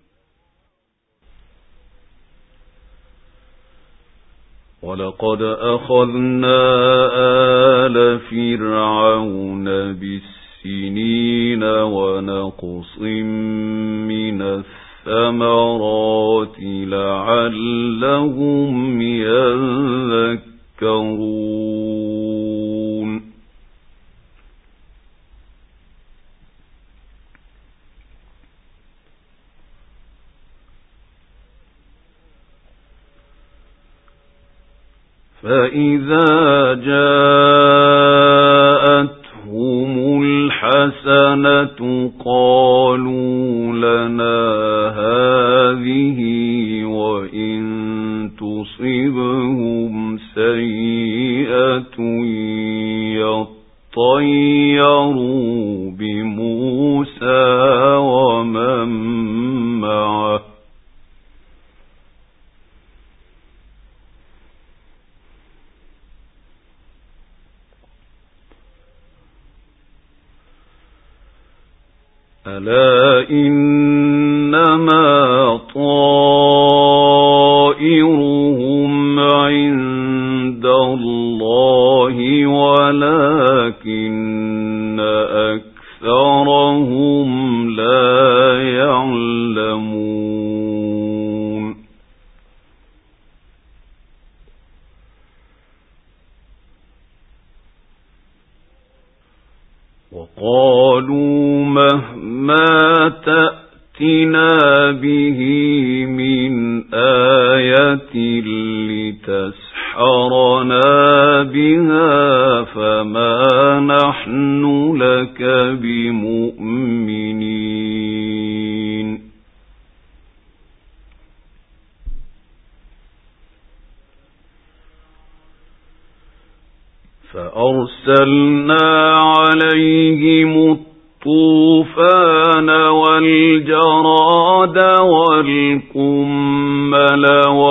ولقد أخذنا آل فرعون بالسنين ونقص من الثمرات لعلهم يذكرون فإذا جاءتهم الحسنة قالوا لنا هذه وإن تصبهم سيئة يطيروا بموسى ومن معه ألا إنما طائرهم عند الله ولكن أكثرهم لا يعلمون وقالوا مهما تأتنا به من آية لتسحرنا بها فما نحن لك بمؤمنين فأرسلنا عليهم الطوفان والجراد والقمل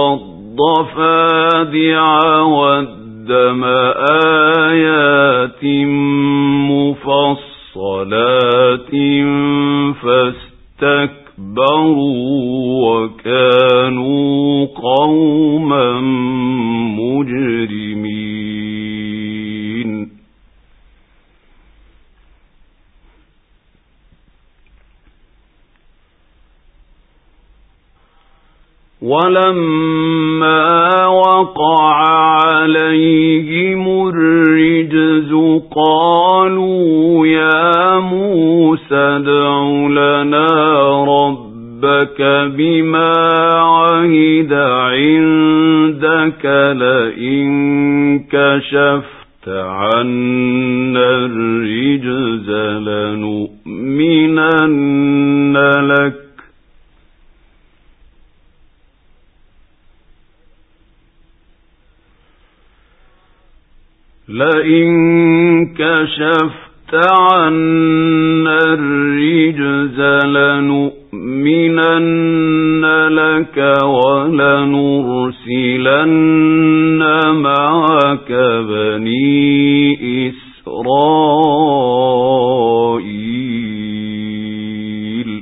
والضفادع والدم آيات مفصلات فاستكبروا وكانوا قوما مجرمين ولما وقع عليهم الرجز قالوا يا موسى ادع لنا ربك بما عهد عندك لئن كشفت عنا الرجز لنؤمنن لك عنا الرجز لنؤمنن لك ولنرسلن معك بني إسرائيل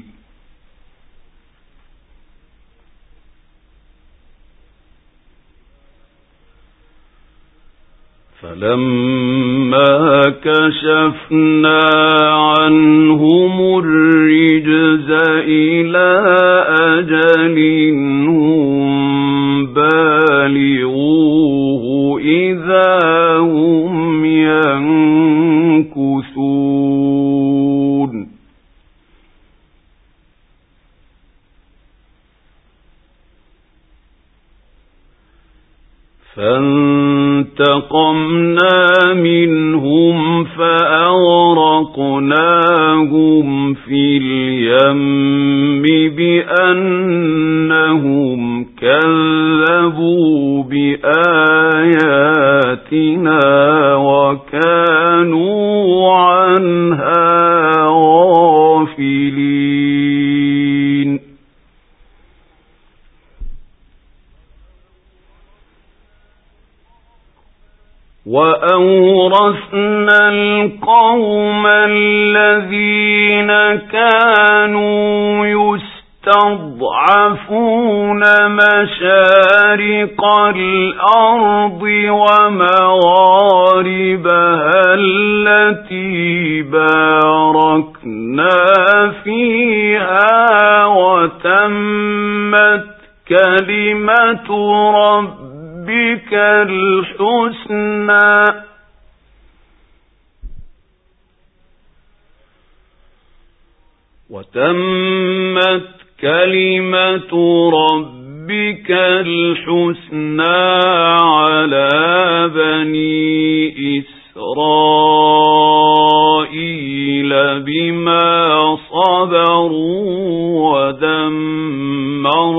فلما كشفنا عنهم الرجز إلى أجل هم بالغوه إذا هم ينكثون فانتقمنا منهم فأغرقناهم في اليم بأنهم كذبوا بآياتنا وكانوا عنها غافلين وأورثنا القوم الذين كانوا يستضعفون مشارق الأرض ومغاربها التي باركنا فيها وتمت كلمة ربك الحسنى على بني إسرائيل بما صبروا ودمرنا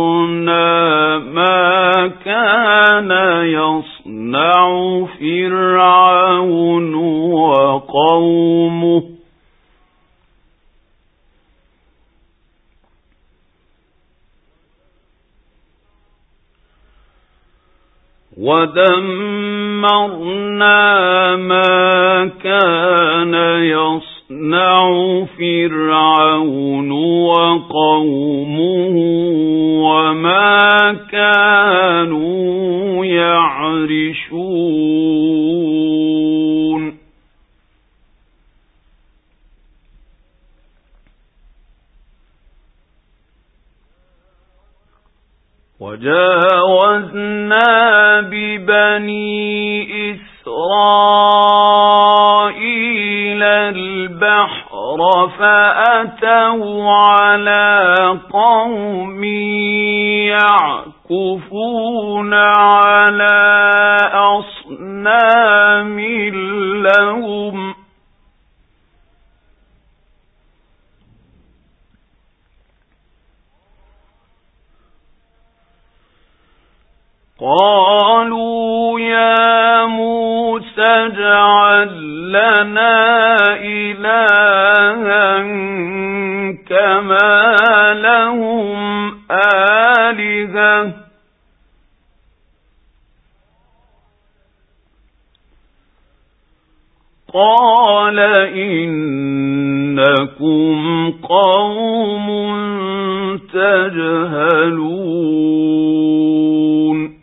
كان يصنع فرعون وقومه ودمرنا ما كان يصنع فرعون وقومه وما كانوا يعرشون وجاوزنا ببني إسرائيل البحر فأتوا على قوم يعكفون على أصنام لهم قالوا يا موسى اجعل لنا إلها كما لهم آلهة قال إنكم قوم تجهلون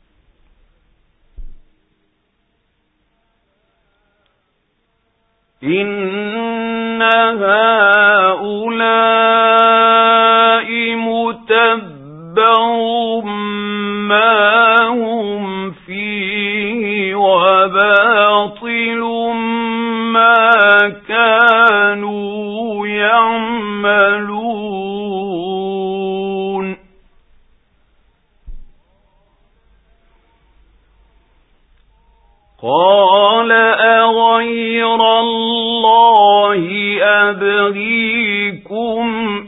إن هؤلاء متبر ما هم فيه وباطل ما كانوا يعملون قال أغير الله أبغيكم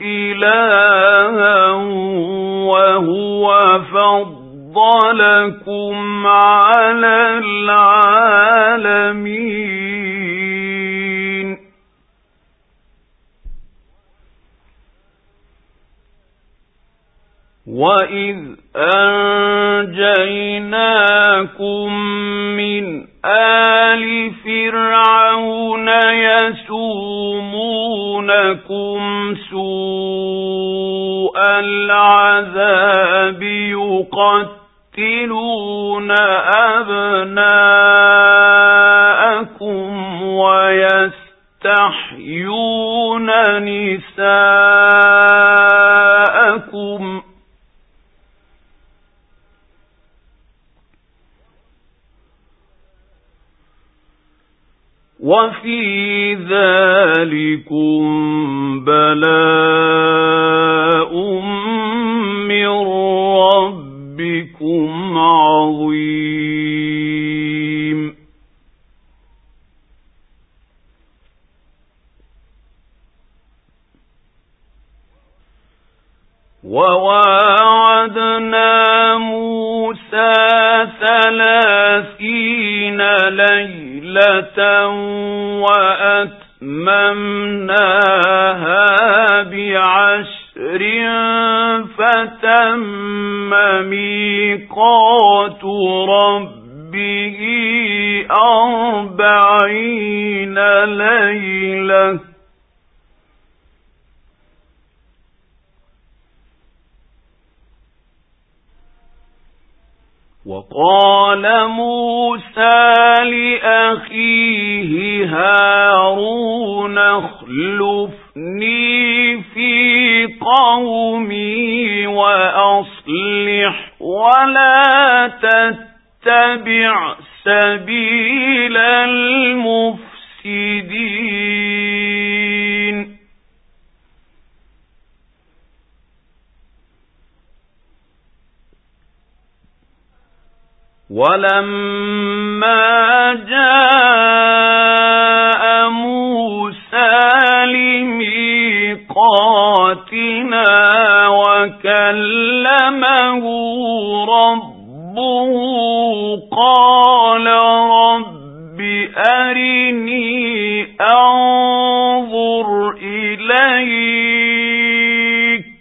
إلها وهو فضلكم على العالمين وإذ أنجيناكم من آل فرعون يسومونكم سوء العذاب يقتلون أبناءكم ويستحيون نساءكم وفي ذلكم بلاء من ربكم عظيم وواعدنا موسى 30 ليلة وأتممناها ب10 فتم ميقات ربه 40 ليلة وقال موسى لأخيه هارون اخلفني في قومي وأصلح ولا تتبع سبيل المفسدين ولما جاء موسى لميقاتنا وكلمه ربه قال رب أرني أنظر إليك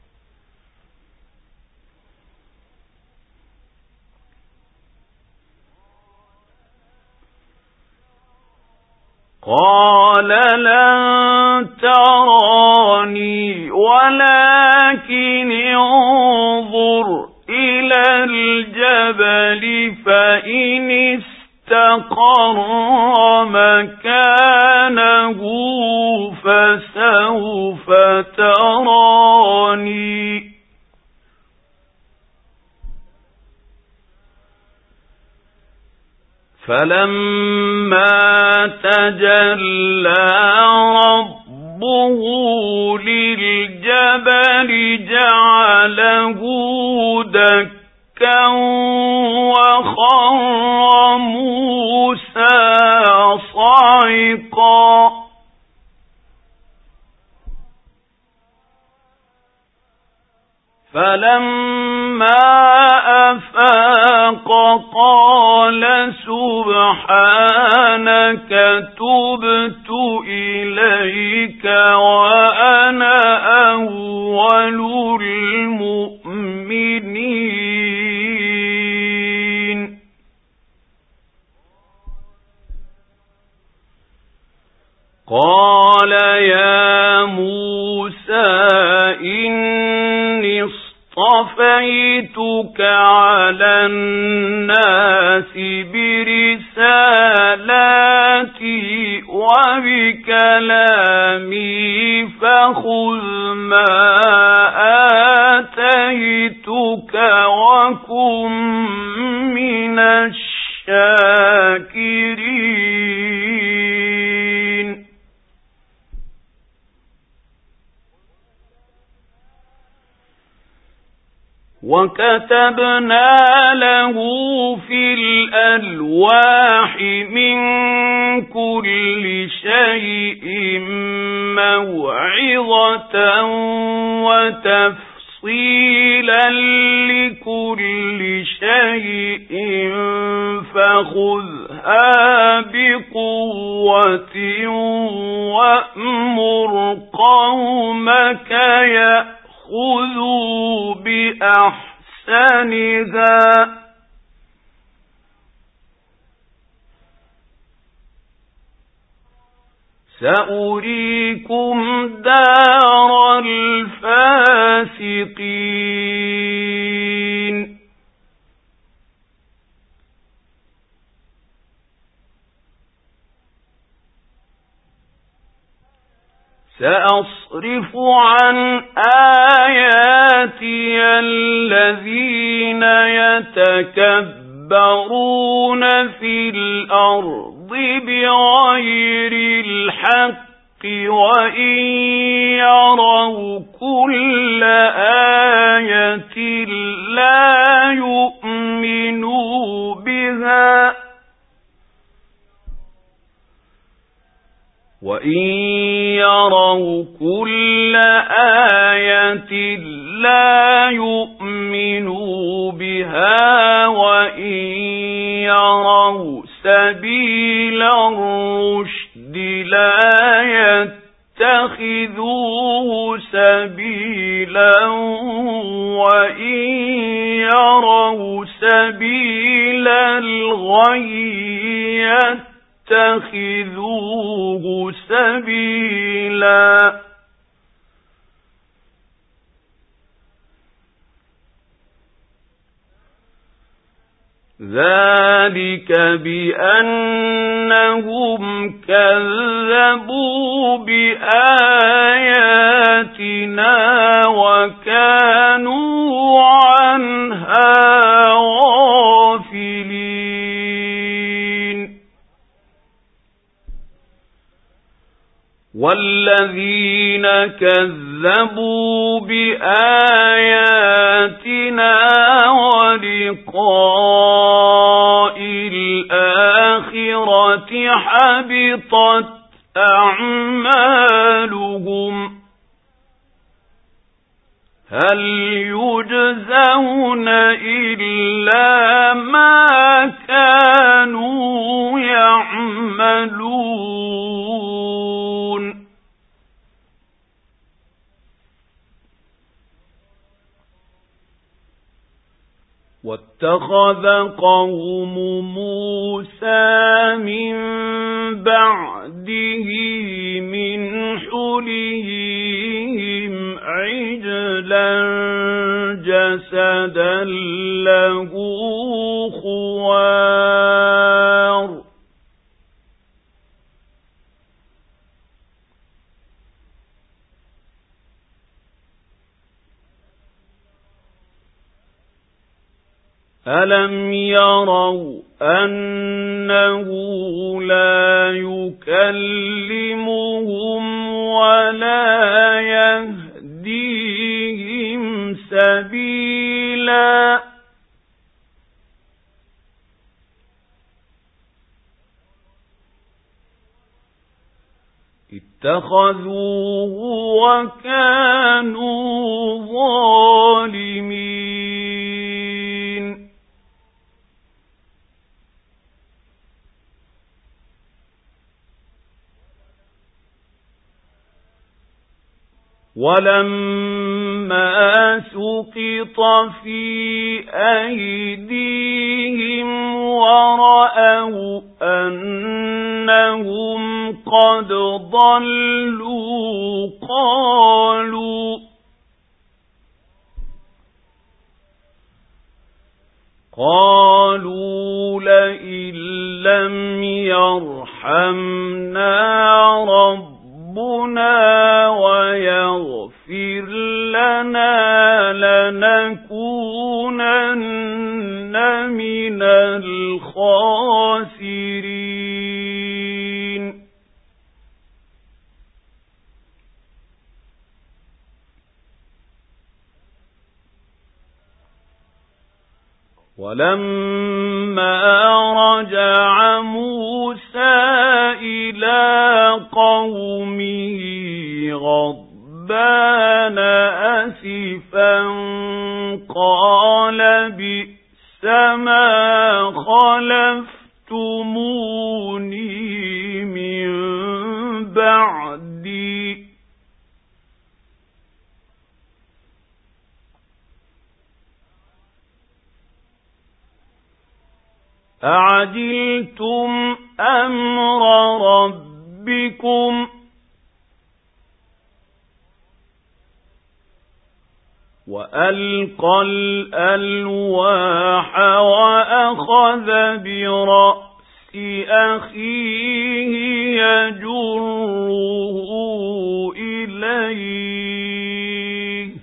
قال لن تراني ولكن انظر إلى الجبل فإن استقر مكانه فسوف تراني فلما تجلى ربه للجبل جعله دكا وخر موسى صعقا فلما أفاق قال سبحانك تبت إليك وأنا أول المؤمنين قال يا موسى إني اصطفيتك على الناس برسالاتي وبكلامي فخذ ما آتيتك وكن من الشاكرين وكتبنا له في الألواح من كل شيء موعظة وتفصيلا لكل شيء فخذها بقوة وأمر قومك خذوا بأحسنها سأريكم دار الفاسقين سأصرف عن آياتي الذين يتكبرون في الأرض بغير الحق وإن يروا كل آية لا يؤمنوا بها وإن يروا كل آية لا يؤمنوا بها وإن يروا سبيل الرشد لا يتخذوه سبيلا وإن يروا سبيل الغي يتخذوه سبيلا ذلك بأنهم كذبوا بآياتنا وكانوا عنها غافلين والذين كذبوا بآياتنا ولقاء الآخرة حبطت أعمالهم هل يجزون يجزون إلا ما كانوا يعملون واتخذ قوم موسى من بعده من حليهم عجلا جسدا له خوار ألم يروا أنه لا يكلمهم ولا يهديهم سبيلا اتخذوه وكانوا ظالمين ولما سقط في أيديهم ورأوا أنهم قد ضلوا قالوا لئن لم يرحمنا ربنا ويغفر لنا لنكونن من الخاسرين ولما رجع موسى إلى قومه غضبان أسفا قال بئس ما خلفتموني من بعدي أعجلتم أمر ربكم وألقى الألواح وأخذ برأس أخيه يجره إليه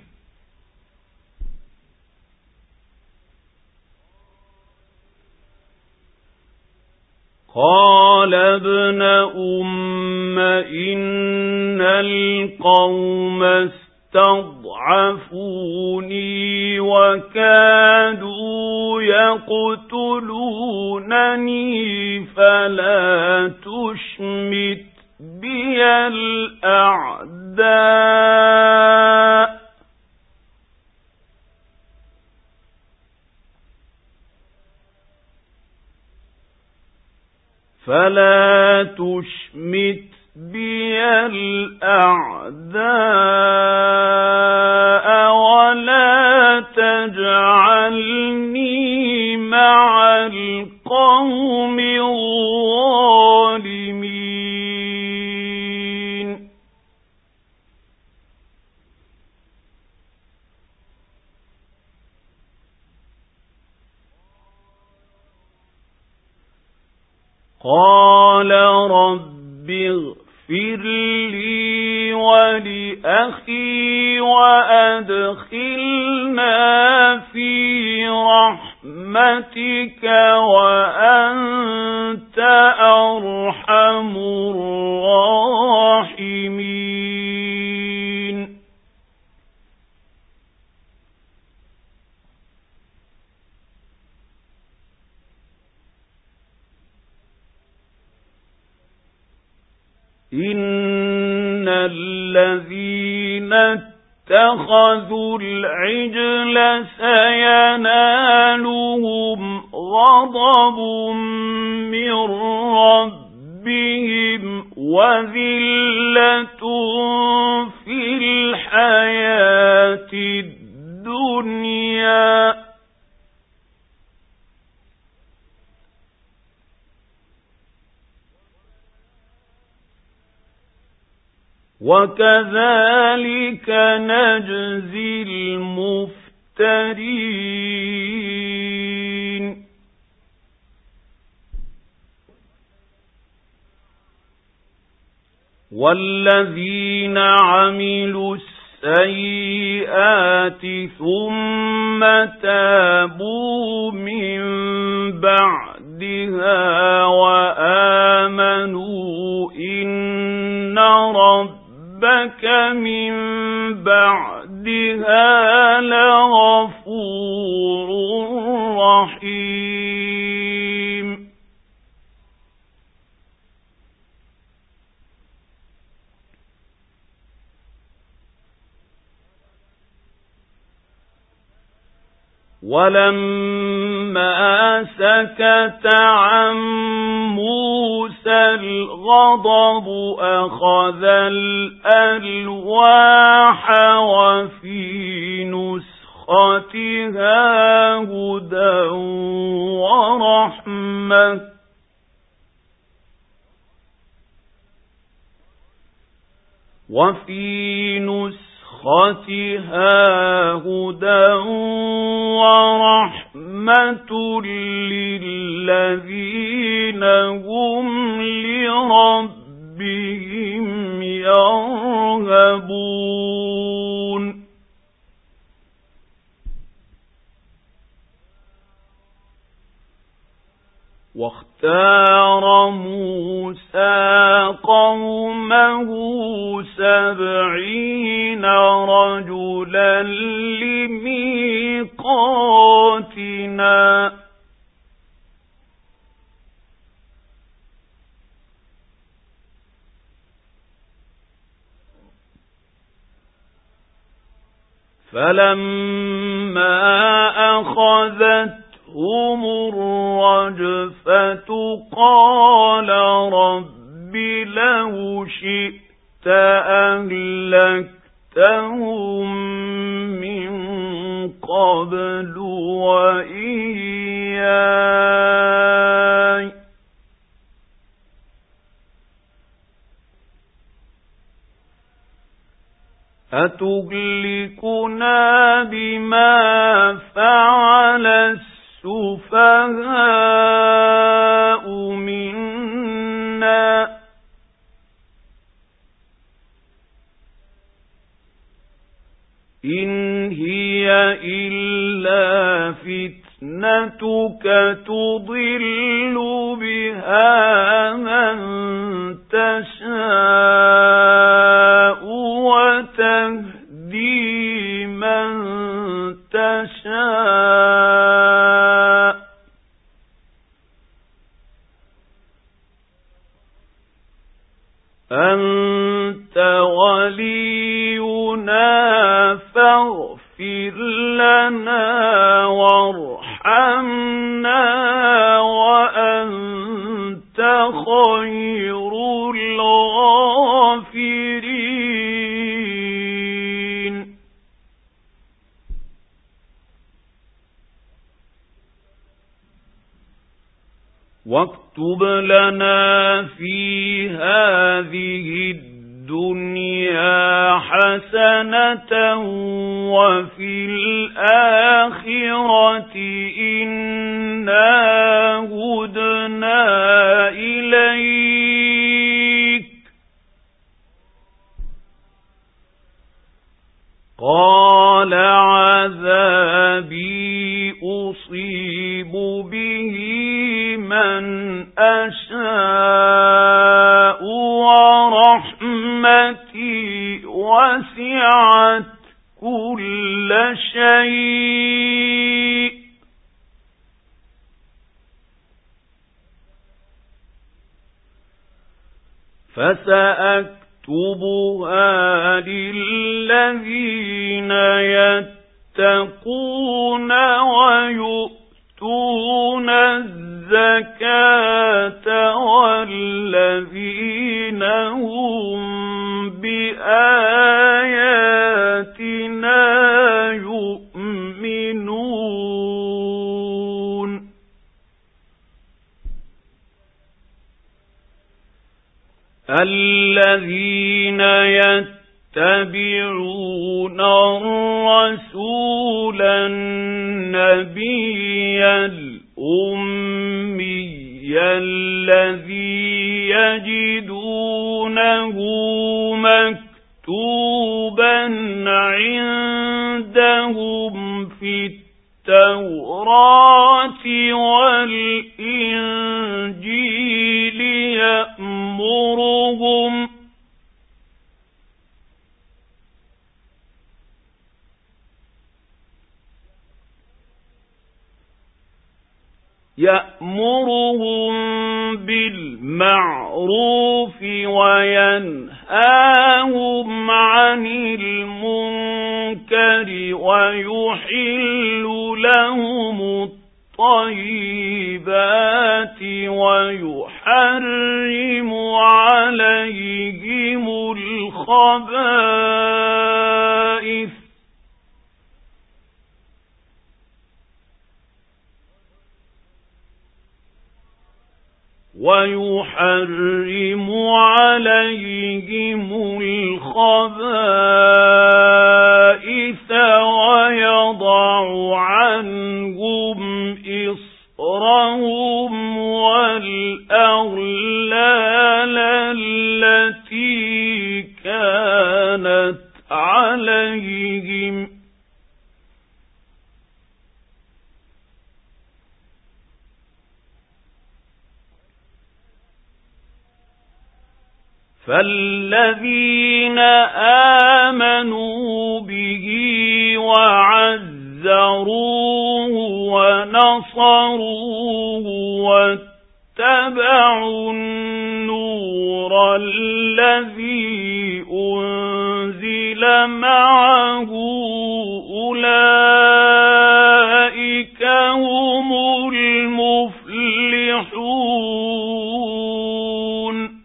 قال ابن أم إن القوم استضعفوني وكادوا يقتلونني فلا تشمت بي الأعداء فلا تشمت بي الأعداء ولا تجعلني مع القوم الظالمين قال رب اغفر لي ولأخي وأدخلنا في رحمتك وأنت أرحم الراحمين إن الذين اتخذوا العجل سينالهم غضب من ربهم وذلة في الحياة الدنيا وكذلك نجزي المفترين والذين عملوا السيئات ثم تابوا من بعدها وآمنوا إن ربك من بعدها لغفور رحيم ولما سكت عن موسى الغضب أخذ الألواح وفي نسختها هدى ورحمة للذين هم لربهم يرهبون واختار موسى قومه 70 رجلا لميقاتنا فلما أخذتهم الرجفة قال رب لو شئت أهلكتهم من قبل وإياي أتهلكنا بما فعل السفهاء منا إن هي إلا فتنتك تضل بها من تشاء وتهدي من تشاء أنت ولينا فاغفر لنا وارحمنا وأنت خير الغافرين واكتب لنا في هذه الدنيا حسنة وفي الآخرة إنا هدنا إليك قال عذابي أصيب به من أشاء ورحمتي وسعت كل شيء فسأكتبها نكتبها للذين يتقون ويؤتون الزكاة والذين هم بآياتنا يؤمنون الذين يتبعون الرسول النبي الأمي الذي يجدونه مكتوبا عندهم في التوراة والإنجيل يأمرهم بالمعروف وينهاهم عن المنكر ويحل لهم الطيبات ويحرم عليهم الخبائث ويضع عنهم إصرهم والأغلال التي كانت عليهم فالذين آمنوا به وعزروه ونصروه واتبعوا النور الذي أنزل معه أولئك هم المفلحون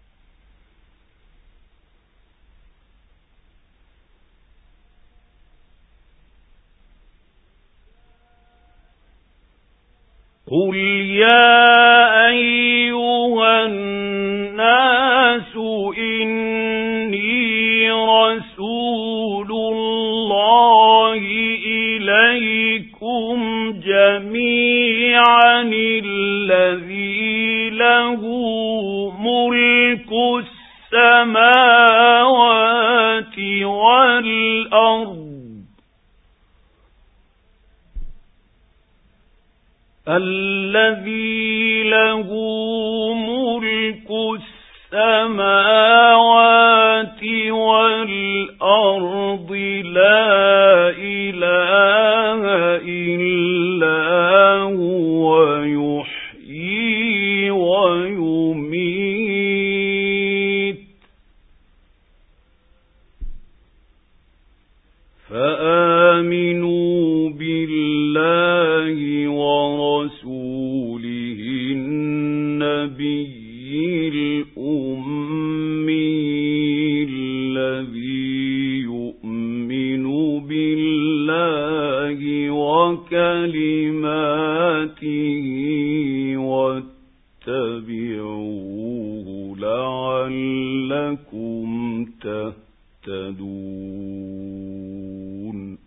قل يا أيها الناس إني رسول الله إليكم جميعا الذي له ملك السماوات والأرض الذي له ملك السماوات والأرض لا إله إلا هو يحيي ويميت فآمنوا بالله ورسوله النبي الأمي الذي يؤمن بالله وكلماته واتبعوه لعلكم تهتدون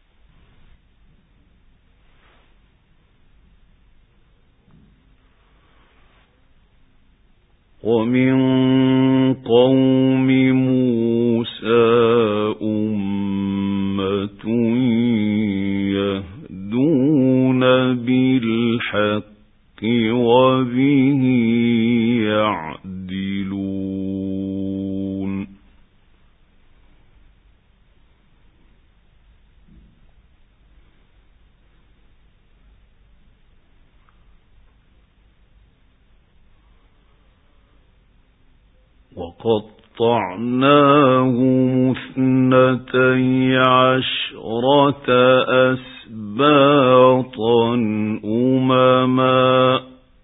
ومن قوم موسى أمة يهدون بالحق وبه يعدلون وقد وقطعناهم 12 أسباطا أمما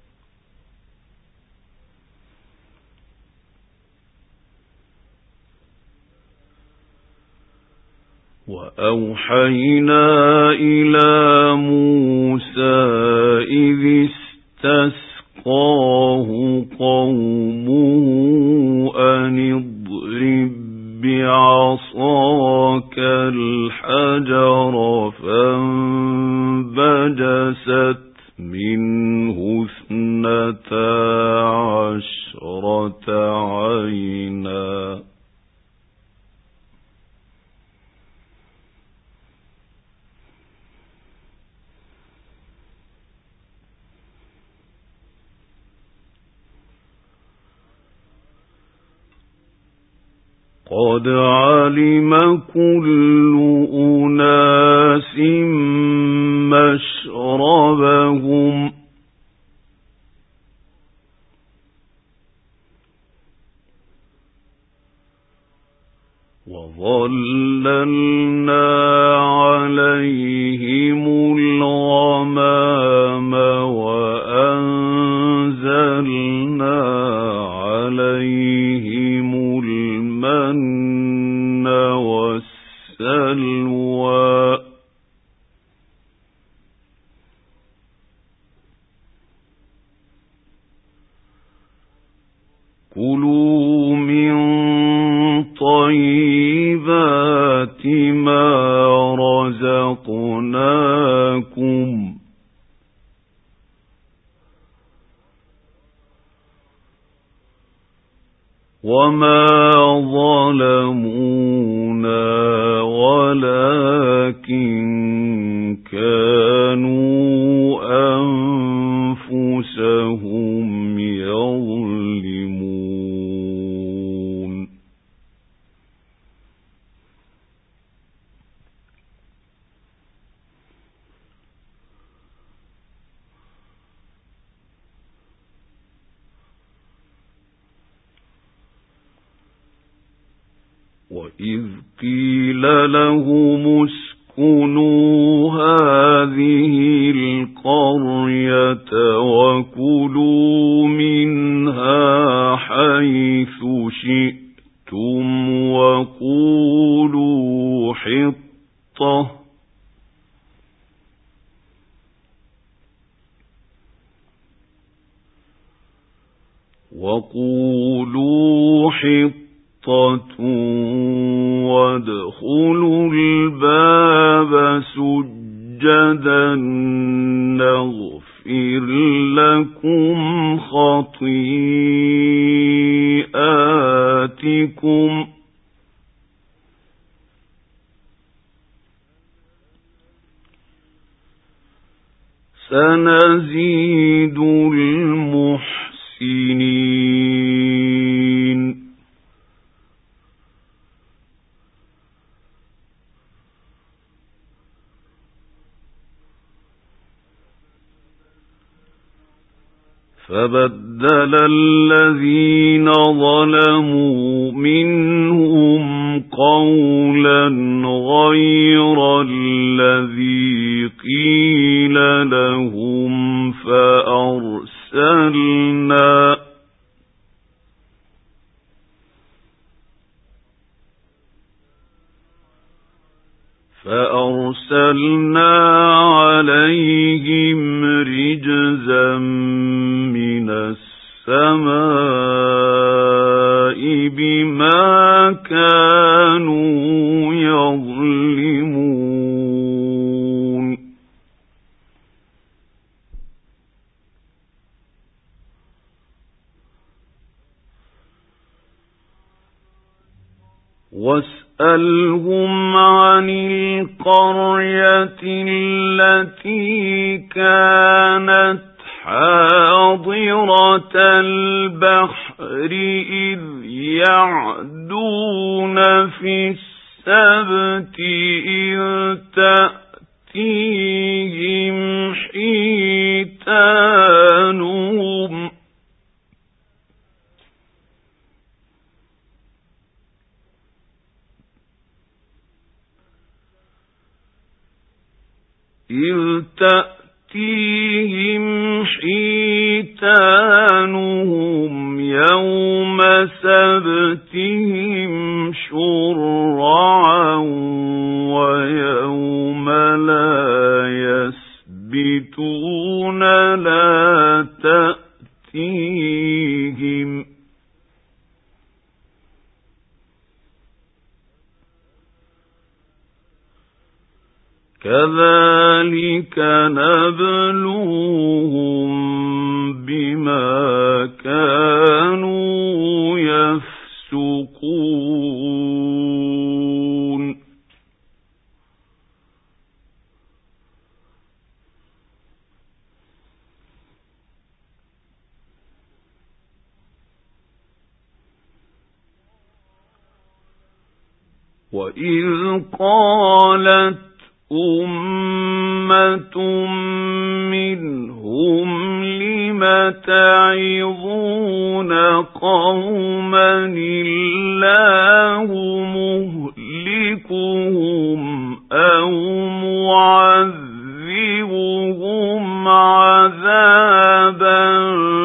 وأوحينا إلى موسى إذ استسقاه قومه أن اضرب بعصاك الحجر فانبجست منه 12 عينا قد علم كل أناس مشربهم وظللنا عليهم الغمام وأنزلنا عليهم المن والسلوى كلوا من طيبات ما رزقناكم وما ظلمونا ولكن كانوا أنفسهم يظلمون وإذ قيل لهم اسكنوا هذه القرية وكلوا منها حيث شئتم وقولوا حطة وادخلوا الباب سجدا نغفر لكم خطيئاتكم سنزيد المحسنين فبدل الذين ظلموا منهم قولا غير الذي قيل لهم فأرسلنا عليهم رجزا من السماء بما كانوا يظلمون واسألهم عن القرية التي كانت حاضرة البحر إذ يعدون في السبت إذ تأتيهم حيتانهم إذ تأتيهم حيتانهم يوم سبتهم شرعا ويوم لا يسبتون لا تأتيهم كذلك نبلوهم بما كانوا يفسقون وإذ قالت أمة منهم لم تعظون قوما الله مهلكهم أو معذبهم عذابا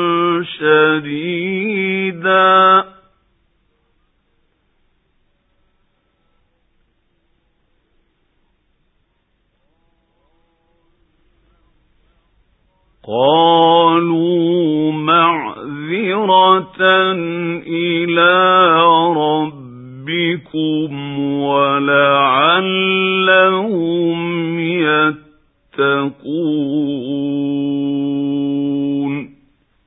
شديدا قالوا معذرة إلى ربكم ولعلهم يتقون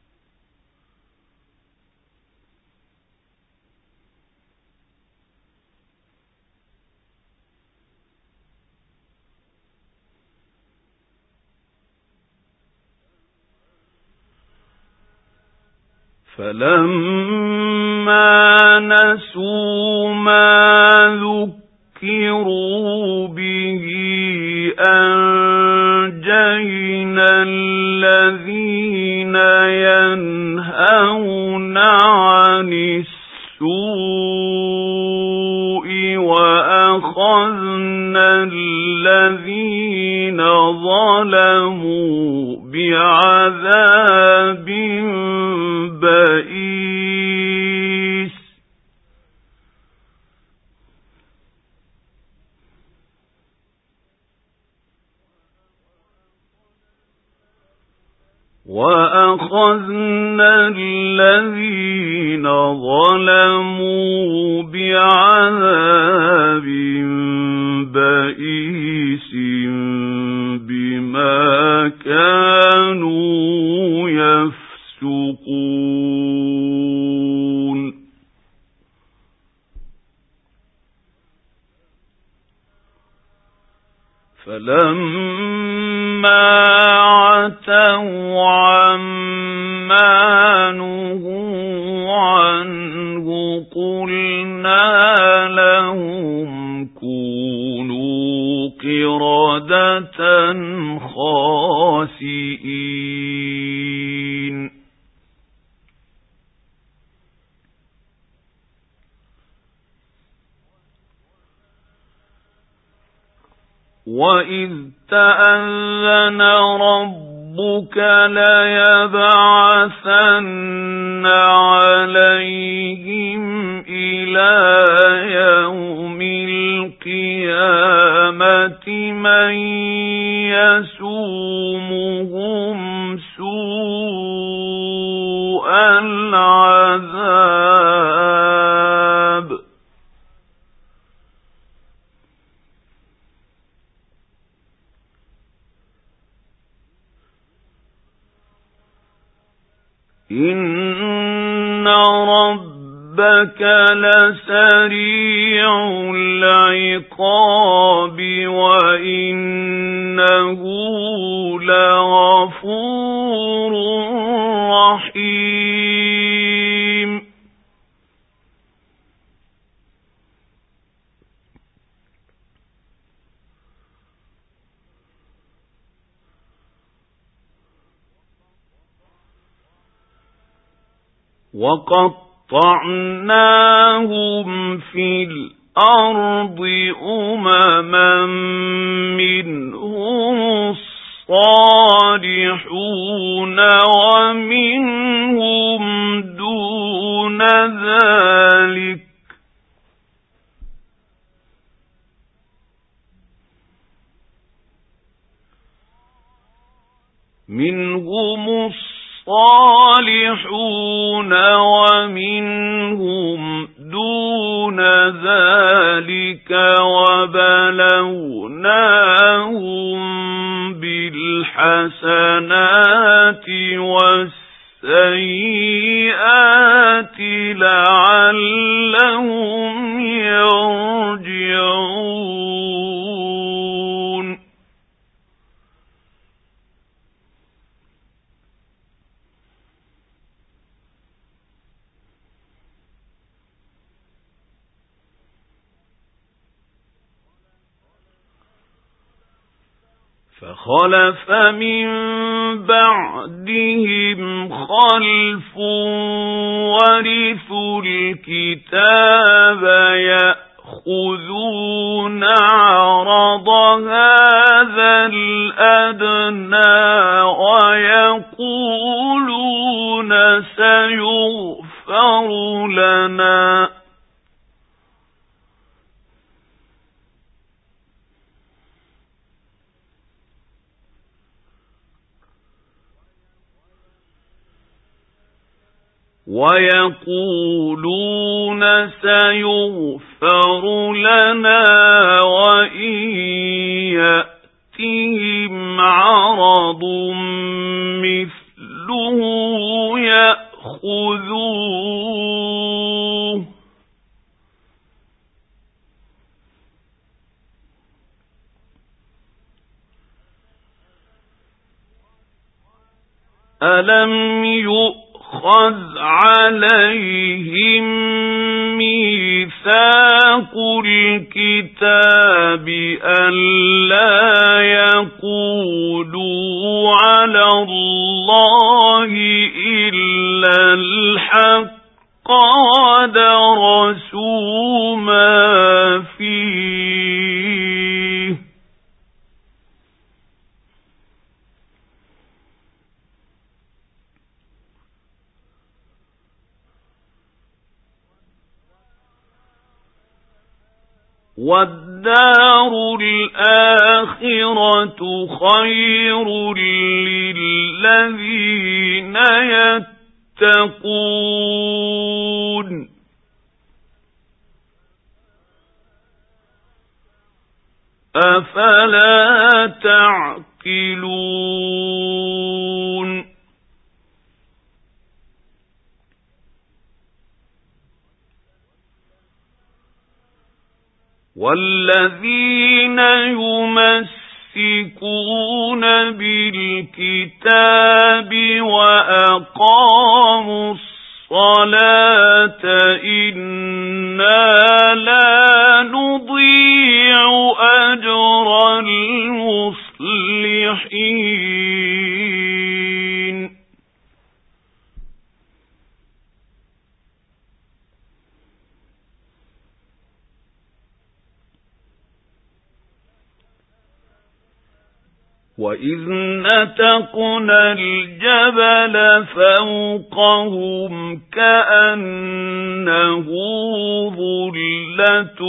فلما نسوا ما ذكروا به أنجينا الذين ينهون عن السوء وأخذنا الذين ظلموا بعذاب بئيس وأخذنا الذين ظلموا بعذاب بئيس بما كانوا يفسقون فلما عتوا عما نهوا عنه قلنا لهم كونوا قردة خاسئين وَإِذْ تَأَذَّنَ رَبُّكَ لَيَبْعَثَنَّ عَلَيْهِمْ إِلَى يَوْمِ الْقِيَامَةِ مَن يَسُومُهُمْ سُوءَ الْعَذَابِ إِنَّ رَبَّكَ لَسَرِيعُ الْعِقَابِ وَإِنَّهُ لَغَفُورٌ رَّحِيمٌ وَقَطَّعْنَاهُمْ فِي الْأَرْضِ أُمَمًا مِّنْهُمُ الصَّالِحُونَ وَمِنْهُمْ دُونَ ذَلِكَ وَبَلَوْنَاهُم بِالْحَسَنَاتِ وَالسَّيِّئَاتِ لَعَلَّهُمْ يَرْجِعُونَ فَخَلَفَ مِن بَعْدِهِمْ خَلْفٌ وَرِثُوا الْكِتَابَ يَأْخُذُونَ عَرَضَ هَذَا الْأَدْنَىٰ وَيَقُولُونَ سَيُغْفَرُ لَنَا وَإِن يَأْتِهِمْ عَرَضٌ مِّثْلُهُ يَأْخُذُوهُ أَلَمْ يُؤْخَذْ عَلَيْهِم مِّيثَاقُ الْكِتَابِ أَلَّا يَقُولُوا عَلَى اللَّهِ إِلَّا الْحَقَّ وَدَرَسُوا مَا فِيهِ وَالدَّارُ الْآخِرَةُ خَيْرٌ لِّلَّذِينَ يَتَّقُونَ أَفَلَا تَعْقِلُونَ وَالَّذِينَ يُمَسِّكُونَ بِالْكِتَابِ وَأَقَامُوا الصَّلَاةَ إِنَّا لَا نُضِيعُ أَجْرَ الْمُصْلِحِينَ وَإِذْ نَتَقْنَا الْجَبَلَ فَوْقَهُمْ كَأَنَّهُ ظُلَّةٌ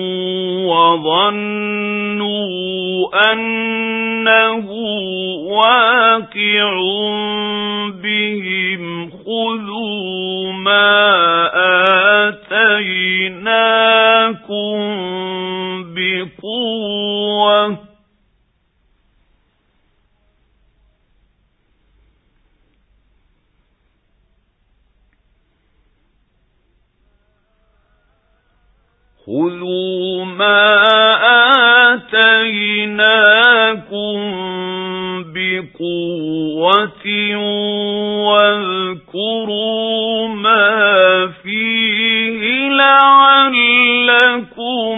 وَظَنُّوا أَنَّهُ واقع بِهِمْ خُذُوا مَا آتَيْنَاكُمْ بِقُوَّةٍ خُذُوا مَا آتَيْنَاكُمْ بِقُوَّةٍ وَاذْكُرُوا مَا فِيهِ لَعَلَّكُمْ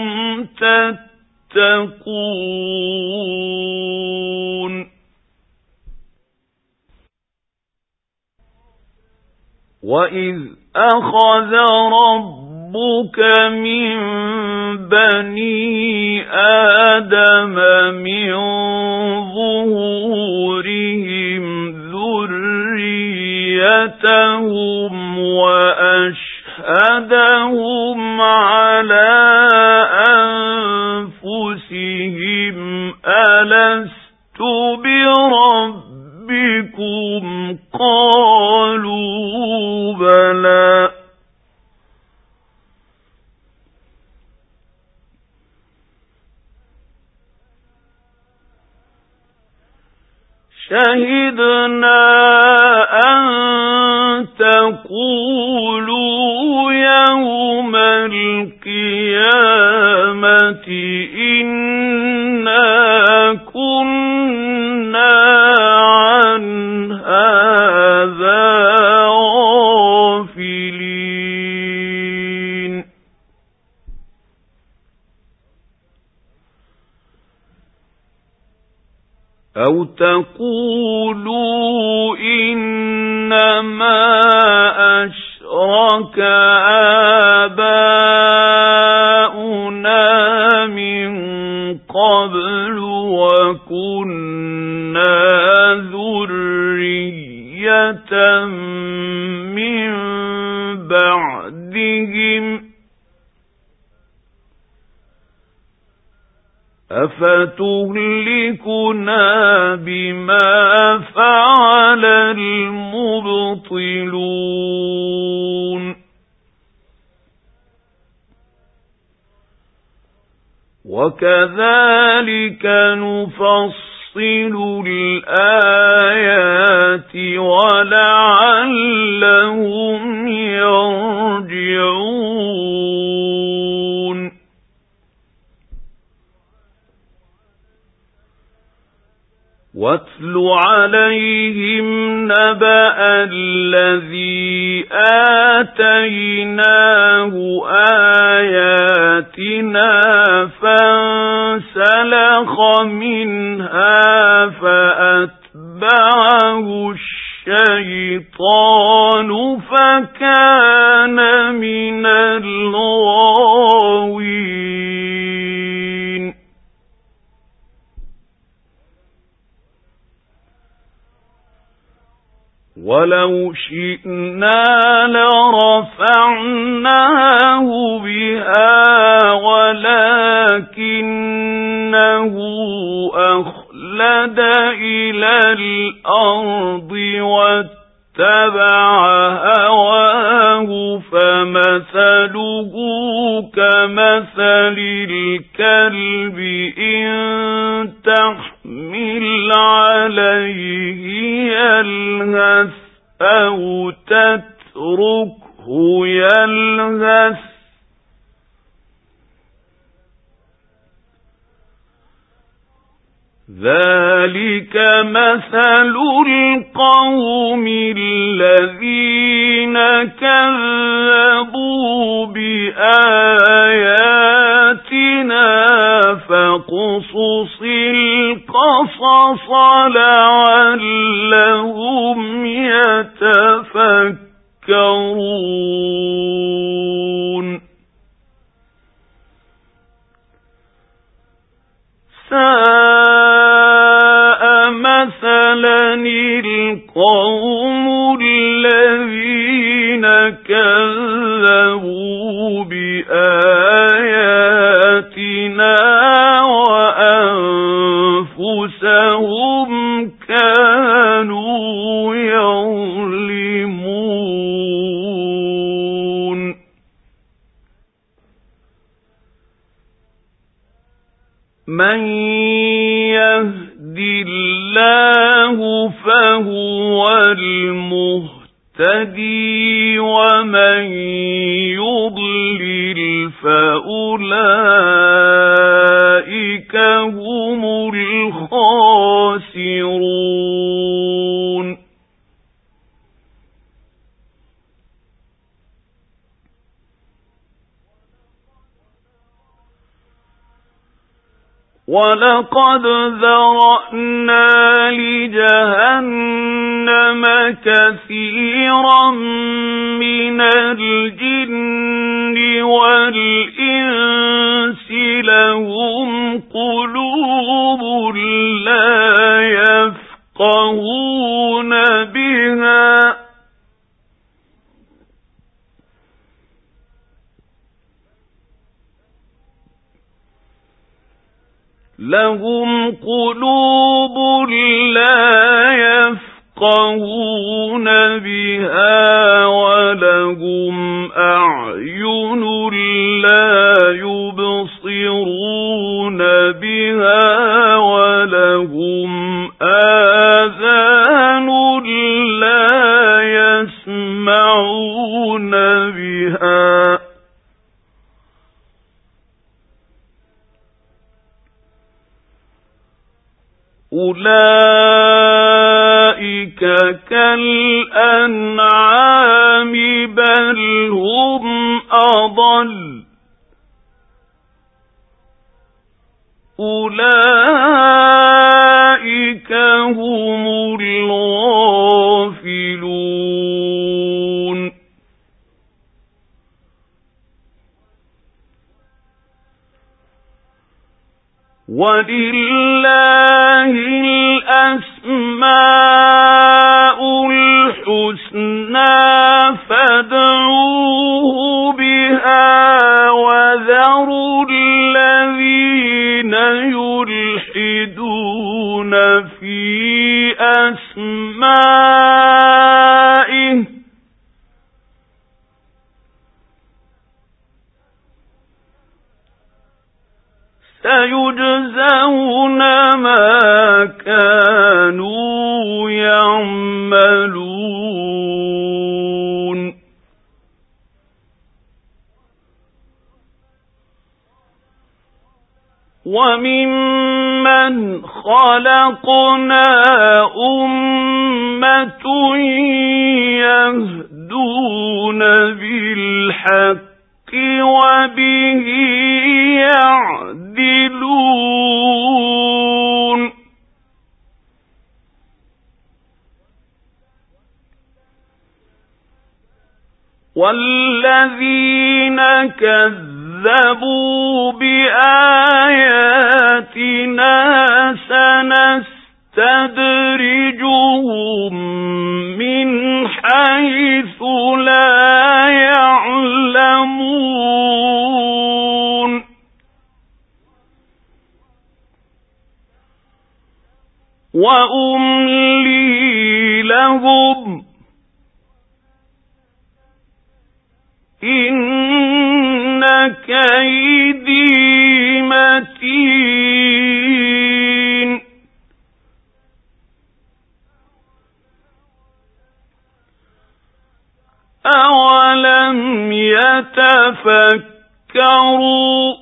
تَتَّقُونَ وَإِذْ أَخَذَ رَبُّكَ ربك من بني آدم من ظهورهم ذريتهم وأشهدهم على أنفسهم ألست بربكم قالوا بلى شهدنا أن تقولوا يوم القيامة إنا كنا عن هذا غافلين أو تقولوا إنما أشرك آباؤنا من قبل وكنا ذرية من بعدهم أفتهلكنا بما فعل المبطلون وكذلك نفصل الآيات ولعلهم يرجعون واتل عليهم نبأ الذي آتيناه آياتنا فانسلخ منها فأتبعه الشيطان فكان من الغاوين ولو شئنا لرفعناه بها ولكنه أخلد إلى الأرض واتبع هواه فمثله كمثل الكلب إن تحمل عليه يلهث أو تتركه يلهث ذلك مثل القوم الذين كذبوا بآياتنا فاقصص القصص لعلهم يتفكرون ساء مثلا القوم الذين كذبوا بآياتنا وأنفسهم كانوا يظلمون من يهد الله فهو المهتدي ومن يضلل فأولئك هم الخاسرون وَلَقَدْ ذَرَأْنَا لِجَهَنَّمَ كَثِيرًا مِنَ الْجِنِّ وَالْإِنسِ لَهُمْ قُلُوبٌ لَّا يَفْقَهُونَ بِهَا وَلَهُمْ أَعْيُنٌ لَّا يُبْصِرُونَ بِهَا وَلَهُمْ آذَانٌ لَّا يَسْمَعُونَ بِهَا أُولَئِكَ كَالْأَنْعَامِ بَلْ هُمْ أَضَلُّ أُولَئِكَ هُمُ الْغَافِلُونَ وَلِلَّهِ الْأَسْمَاءُ الْحُسْنَى فَادْعُوهُ بِهَا وَذَرُوا الَّذِينَ يُلْحِدُونَ فِي أَسْمَائِهِ سَيُجْزَوْنَ مَا كَانُوا يَعْمَلُونَ وَمِمَّنْ خَلَقْنَا أُمَّةٌ يَهْدُونَ بِالْحَقِّ وَبِهِ يَعْدِلُونَ وَالَّذِينَ كَذَّبُوا بِآيَاتِنَا سَنَسْتَدْرِجُهُم مِّنْ حَيْثُ لَا يَعْلَمُونَ وَأُمْلِي لَهُمْ إِنَّ كَيْدِي مَتِينٌ أَوَلَمْ يَتَفَكَّرُوا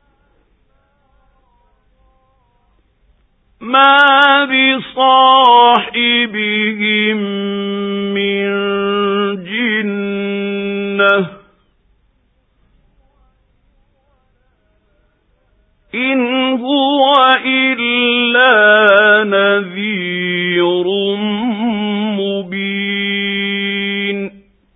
مَا بِصَاحِبِهِم مِّن جِنَّةٍ إِنْ هُوَ إِلَّا نَذِيرٌ مُبِينٌ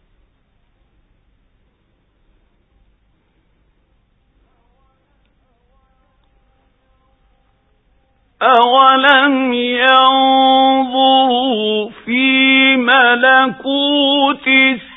أَوَلَمْ يَنظُرُوا فِي مَلَكُوتِ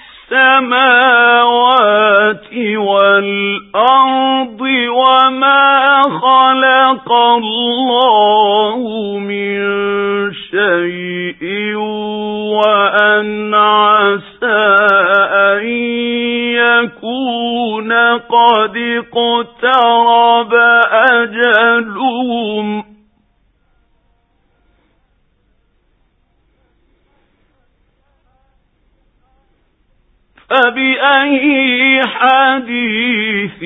السَّمَاوَاتِ وَالْأَرْضِ وَمَا خَلَقَ اللَّهُ مِنْ شَيْءٍ وَأَنْ عَسَىٰ أَنْ يَكُونَ قَدِ اقْتَرَبَ أَجَلُهُمْ فَبِأَيِّ حَدِيثٍ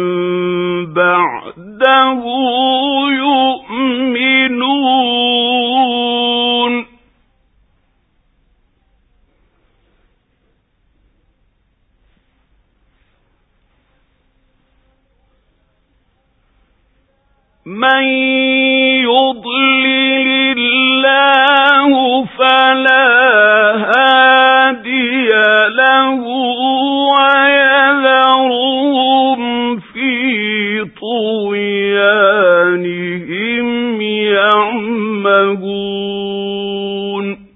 بَعْدَهُ يُؤْمِنُونَ من يضلل الله فلا هادي له ويذرهم في طغيانهم يعمهون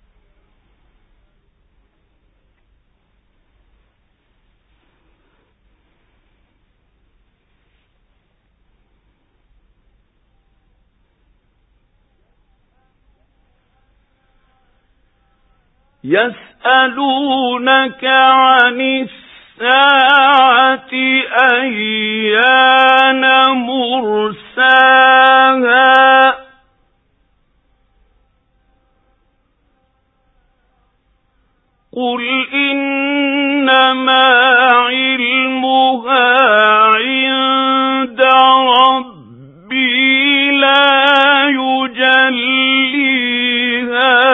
يسألونك عن الساعة أيان مرساها قل إنما علمها عند ربي لا يجليها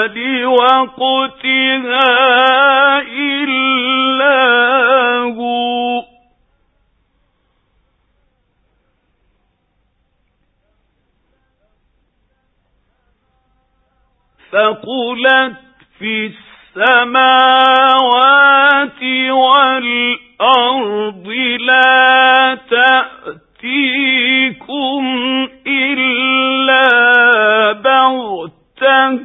لوقتها إلا هو ثقلت في السماوات والأرض لا تأتيكم إلا بغتة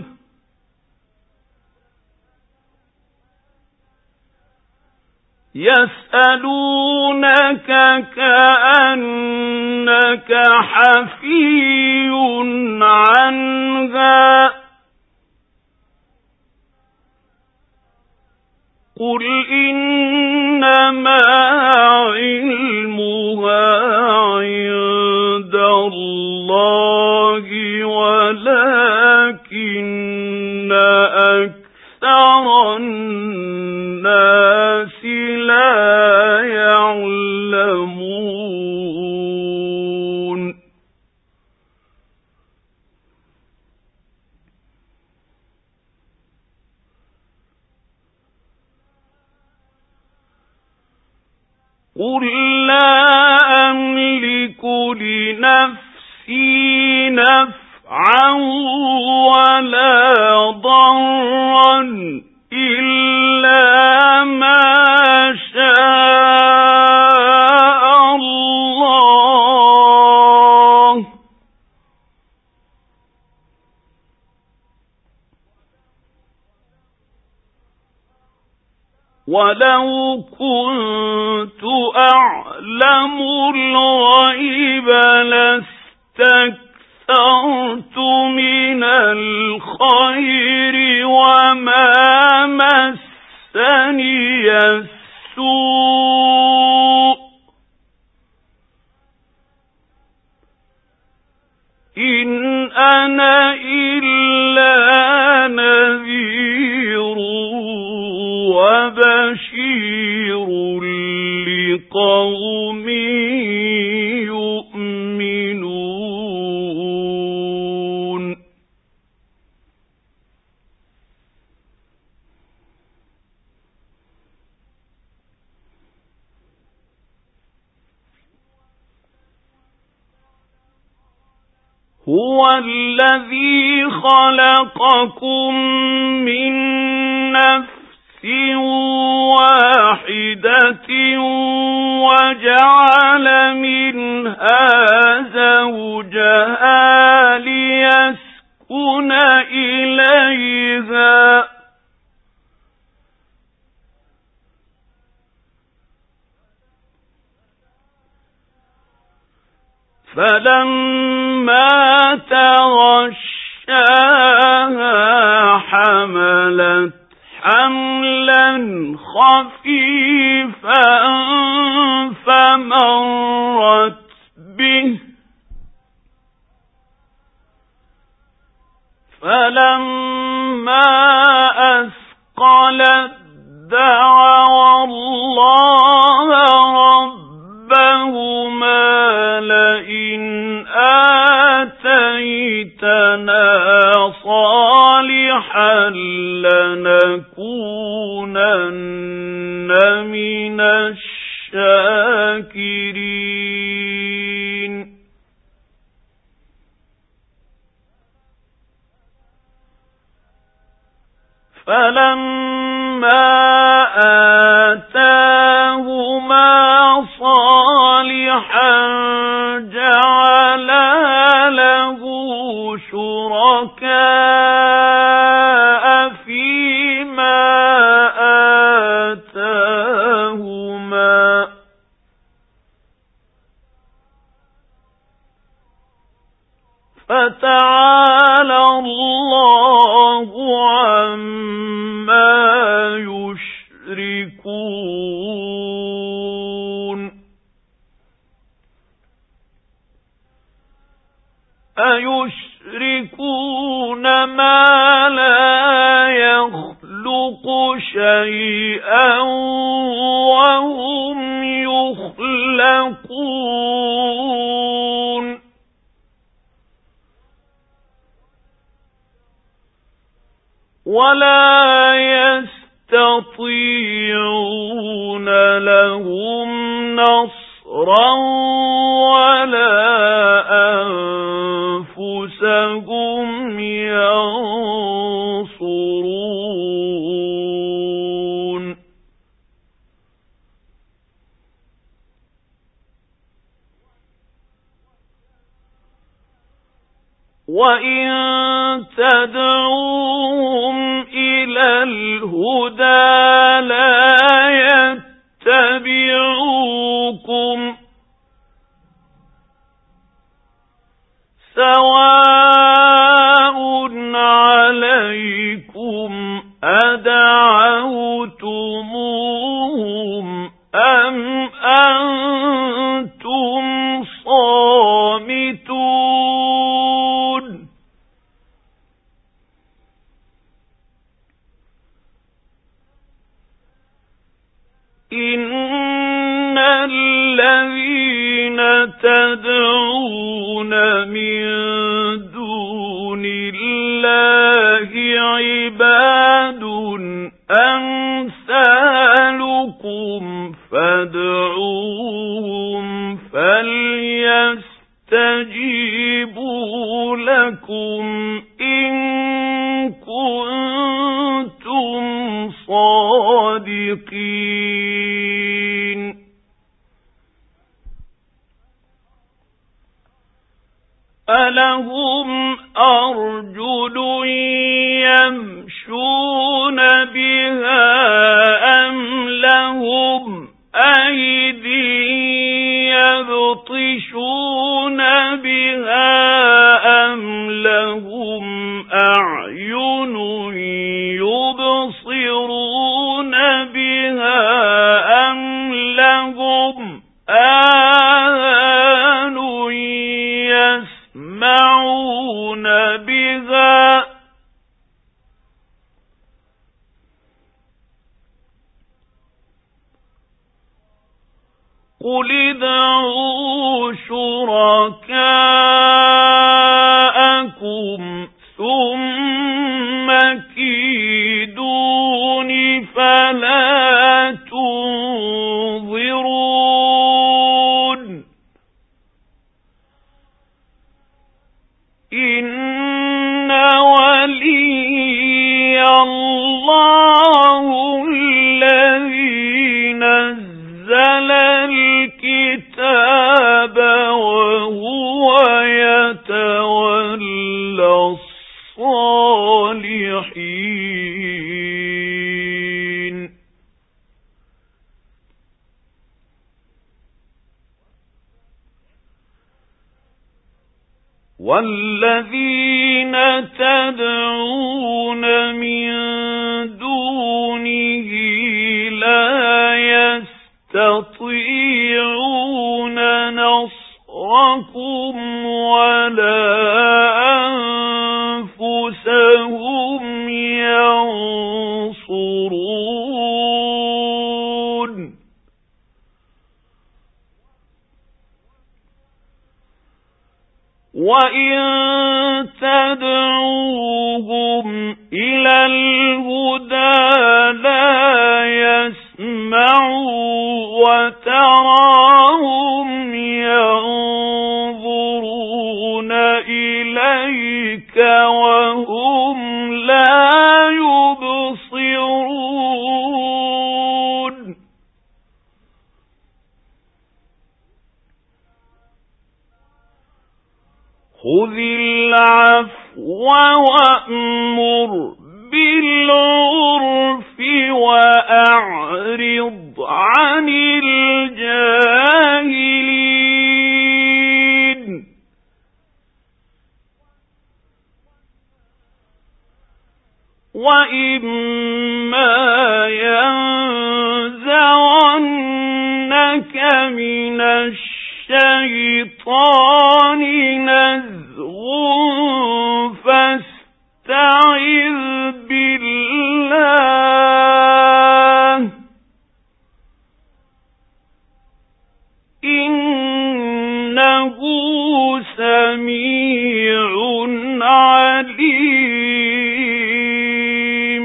يسألونك كأنك حفي عنها قل إنما علمها عند الله ولكن أكثر الناس لا يعلمون قل لا أملك لنفسي نفعا ولا ضرا إلا ما شاء الله ولو كنت أعلم الغيب لاستكثرت من الخير وما مسني السوء إن أنا إلا نذير وبشير لقوم يؤمنون هو الذي خلقكم من نفس واحدة وجعل منها زوجها ليسكن إليها فلما تغشاها حملت حملا خفيفا فمرت به فلما أثقلت دعوا الله ربهما لئن آتيتنا صالحا لنكونن من الشاكرين فَلَمَّا آتَاهُمَا صَالِحًا جَعَلَا لَهُ شُرَكَاءَ فِيمَا آتَاهُمَا فَتَعَالَى اللَّهُ عَمَّا يُشْرِكُونَ أَيُشْرِكُونَ مَا لَا يَخْلُقُ شَيْئًا وَهُمْ يُخْلَقُونَ وَلَا يَسْتَطِيعُونَ لَهُمْ نَصْرًا وَلَا أَنفُسَهُمْ يَنصُرُونَ وَإِن تَدْعُوهُمْ إِلَى الْهُدَى لَا يَتَّبِعُوكُمْ سَوَاءٌ عَلَيْكُمْ أَدَعَوْتُمُوهُمْ أَمْ أَنْتُمْ صَامِتُونَ إِنَّ الَّذِينَ تَدْعُونَ مِن دُونِ اللَّهِ عِبَادٌ أَمْثَالُكُمْ فَادْعُوهُمْ فَلْيَسْتَجِيبُوا لَكُمْ إِن كُنتُمْ صَادِقِينَ أَلَهُمْ أَرْجُلٌ يَمْشُونَ بِهَا أَمْ لَهُمْ أَيْدٍ يَبْطِشُونَ بِهَا أَمْ لَهُمْ أَعْيُنٌ يُبْصِرُونَ بِهَا أَمْ لَهُمْ آذَانٌ يَسْمَعُونَ بِهَا قُلِ ادْعُوا شُرَكَاءَكُمْ ثُمَّ كِيدُونِ فَلَا تُنظِرُونِ إِنَّ وَلِيَّ اللَّهُ الَّذِي نَزَّلَ الْكِتَابَ وَهُوَ يَتَوَلَّى الصَّالِحِينَ وَالَّذِينَ تَدْعُونَ مِن دُونِهِ لَا يَسْتَطِيعُونَ نَصْرَكُمْ وَلَا أَنفُسَهُمْ يَنصُرُونَ وَإِن تَدْعُوهُمْ إِلَى الْهُدَى لَا يَسْمَعُوا وَتَرَاهُمْ يَنظُرُونَ إِلَيْكَ وَهُمْ لَا يُبْصِرُونَ خُذِ الْعَفْوَ وَأْمُرْ بِالْعُرْفِ وَأَعْرِضْ عَنِ الْجَاهِلِينَ وَإِمَّا يَنزَغَنَّكَ مِنَ الشَّيْطَانِ نَزْغٌ فَاسْتَعِذْ بِاللَّهِ إِنَّهُ سَمِيعٌ عَلِيمٌ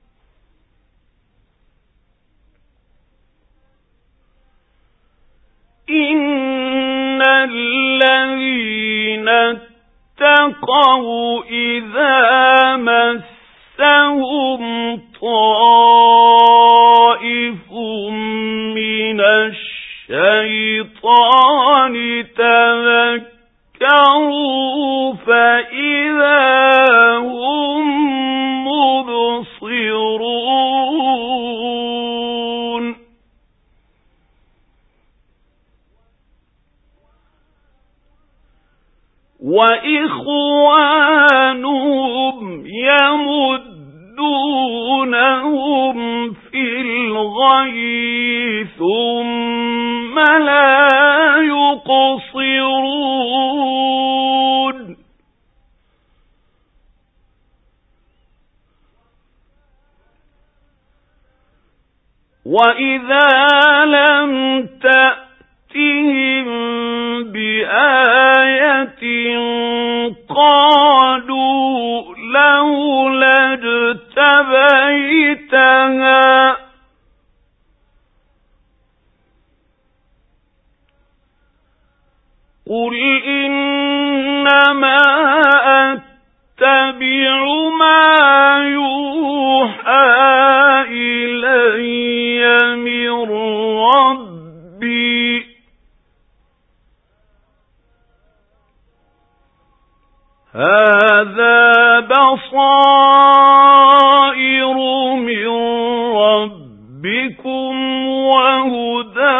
إِنَّ الَّذِينَ اتَّقَوْا إِذَا مَسَّهُمْ طَائِفٌ مِنَ الشَّيْطَانِ تَذَكَّرُوا فَإِذَا هُمْ مُبْصِرُونَ وَإِخْوَانُهُمْ يَمُدُّونَهُمْ فِي الْغَيِّ ثُمَّ لَا يُقْصِرُونَ وَإِذَا لَمْ تَأْتِهِم بِآيَةٍ قَالُوا لَوْلَا اجْتَبَيْتَهَا قُلْ إِنَّمَا أَتَّبِعُ مَا يُوحَى إِلَيَّ مِنْ رَبِّي هَذَا بَصَائِرُ مِنْ رَبِّكُمْ وَهُدًى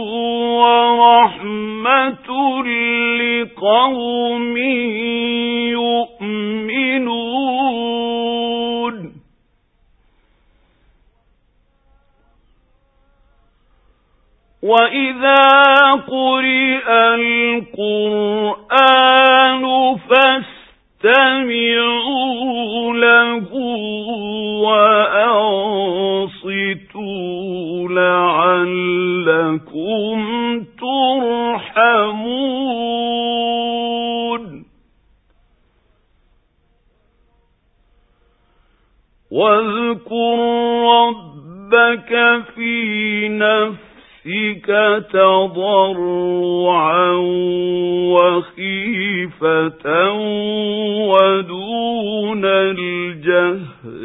وَرَحْمَةٌ لِقَوْمٍ يُؤْمِنُونَ وَإِذَا قُرِئَ الْقُرْآنُ فَاسْتَمِعُوا لَهُ وَأَنصِتُوا لَعَلَّكُمْ تُرْحَمُونَ وَاذْكُرْ رَبَّكَ فِي نَفْسِكَ تَضَرُّعًا وَخِيفَةً وَدُونَ الْجَهْرِ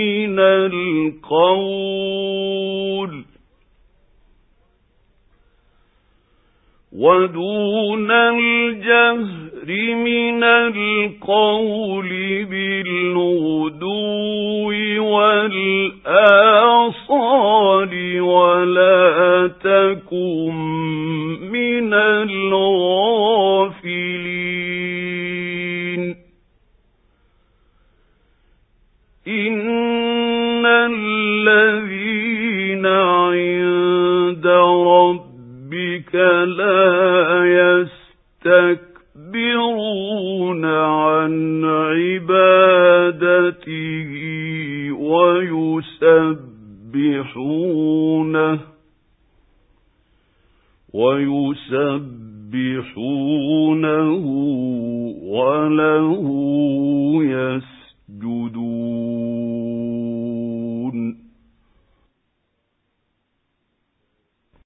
مِنَ الْقَوْلِ بِالْغُدُوِّ وَالْآصَالِ وَلَا تَكُن مِّنَ الْغَافِلِينَ إِنَّ الَّذِينَ عِندَ رَبِّكَ لَا يَسْتَكْبِرُونَ عَنْ عِبَادَتِهِ وَيُسَبِّحُونَهُ وَلَهُ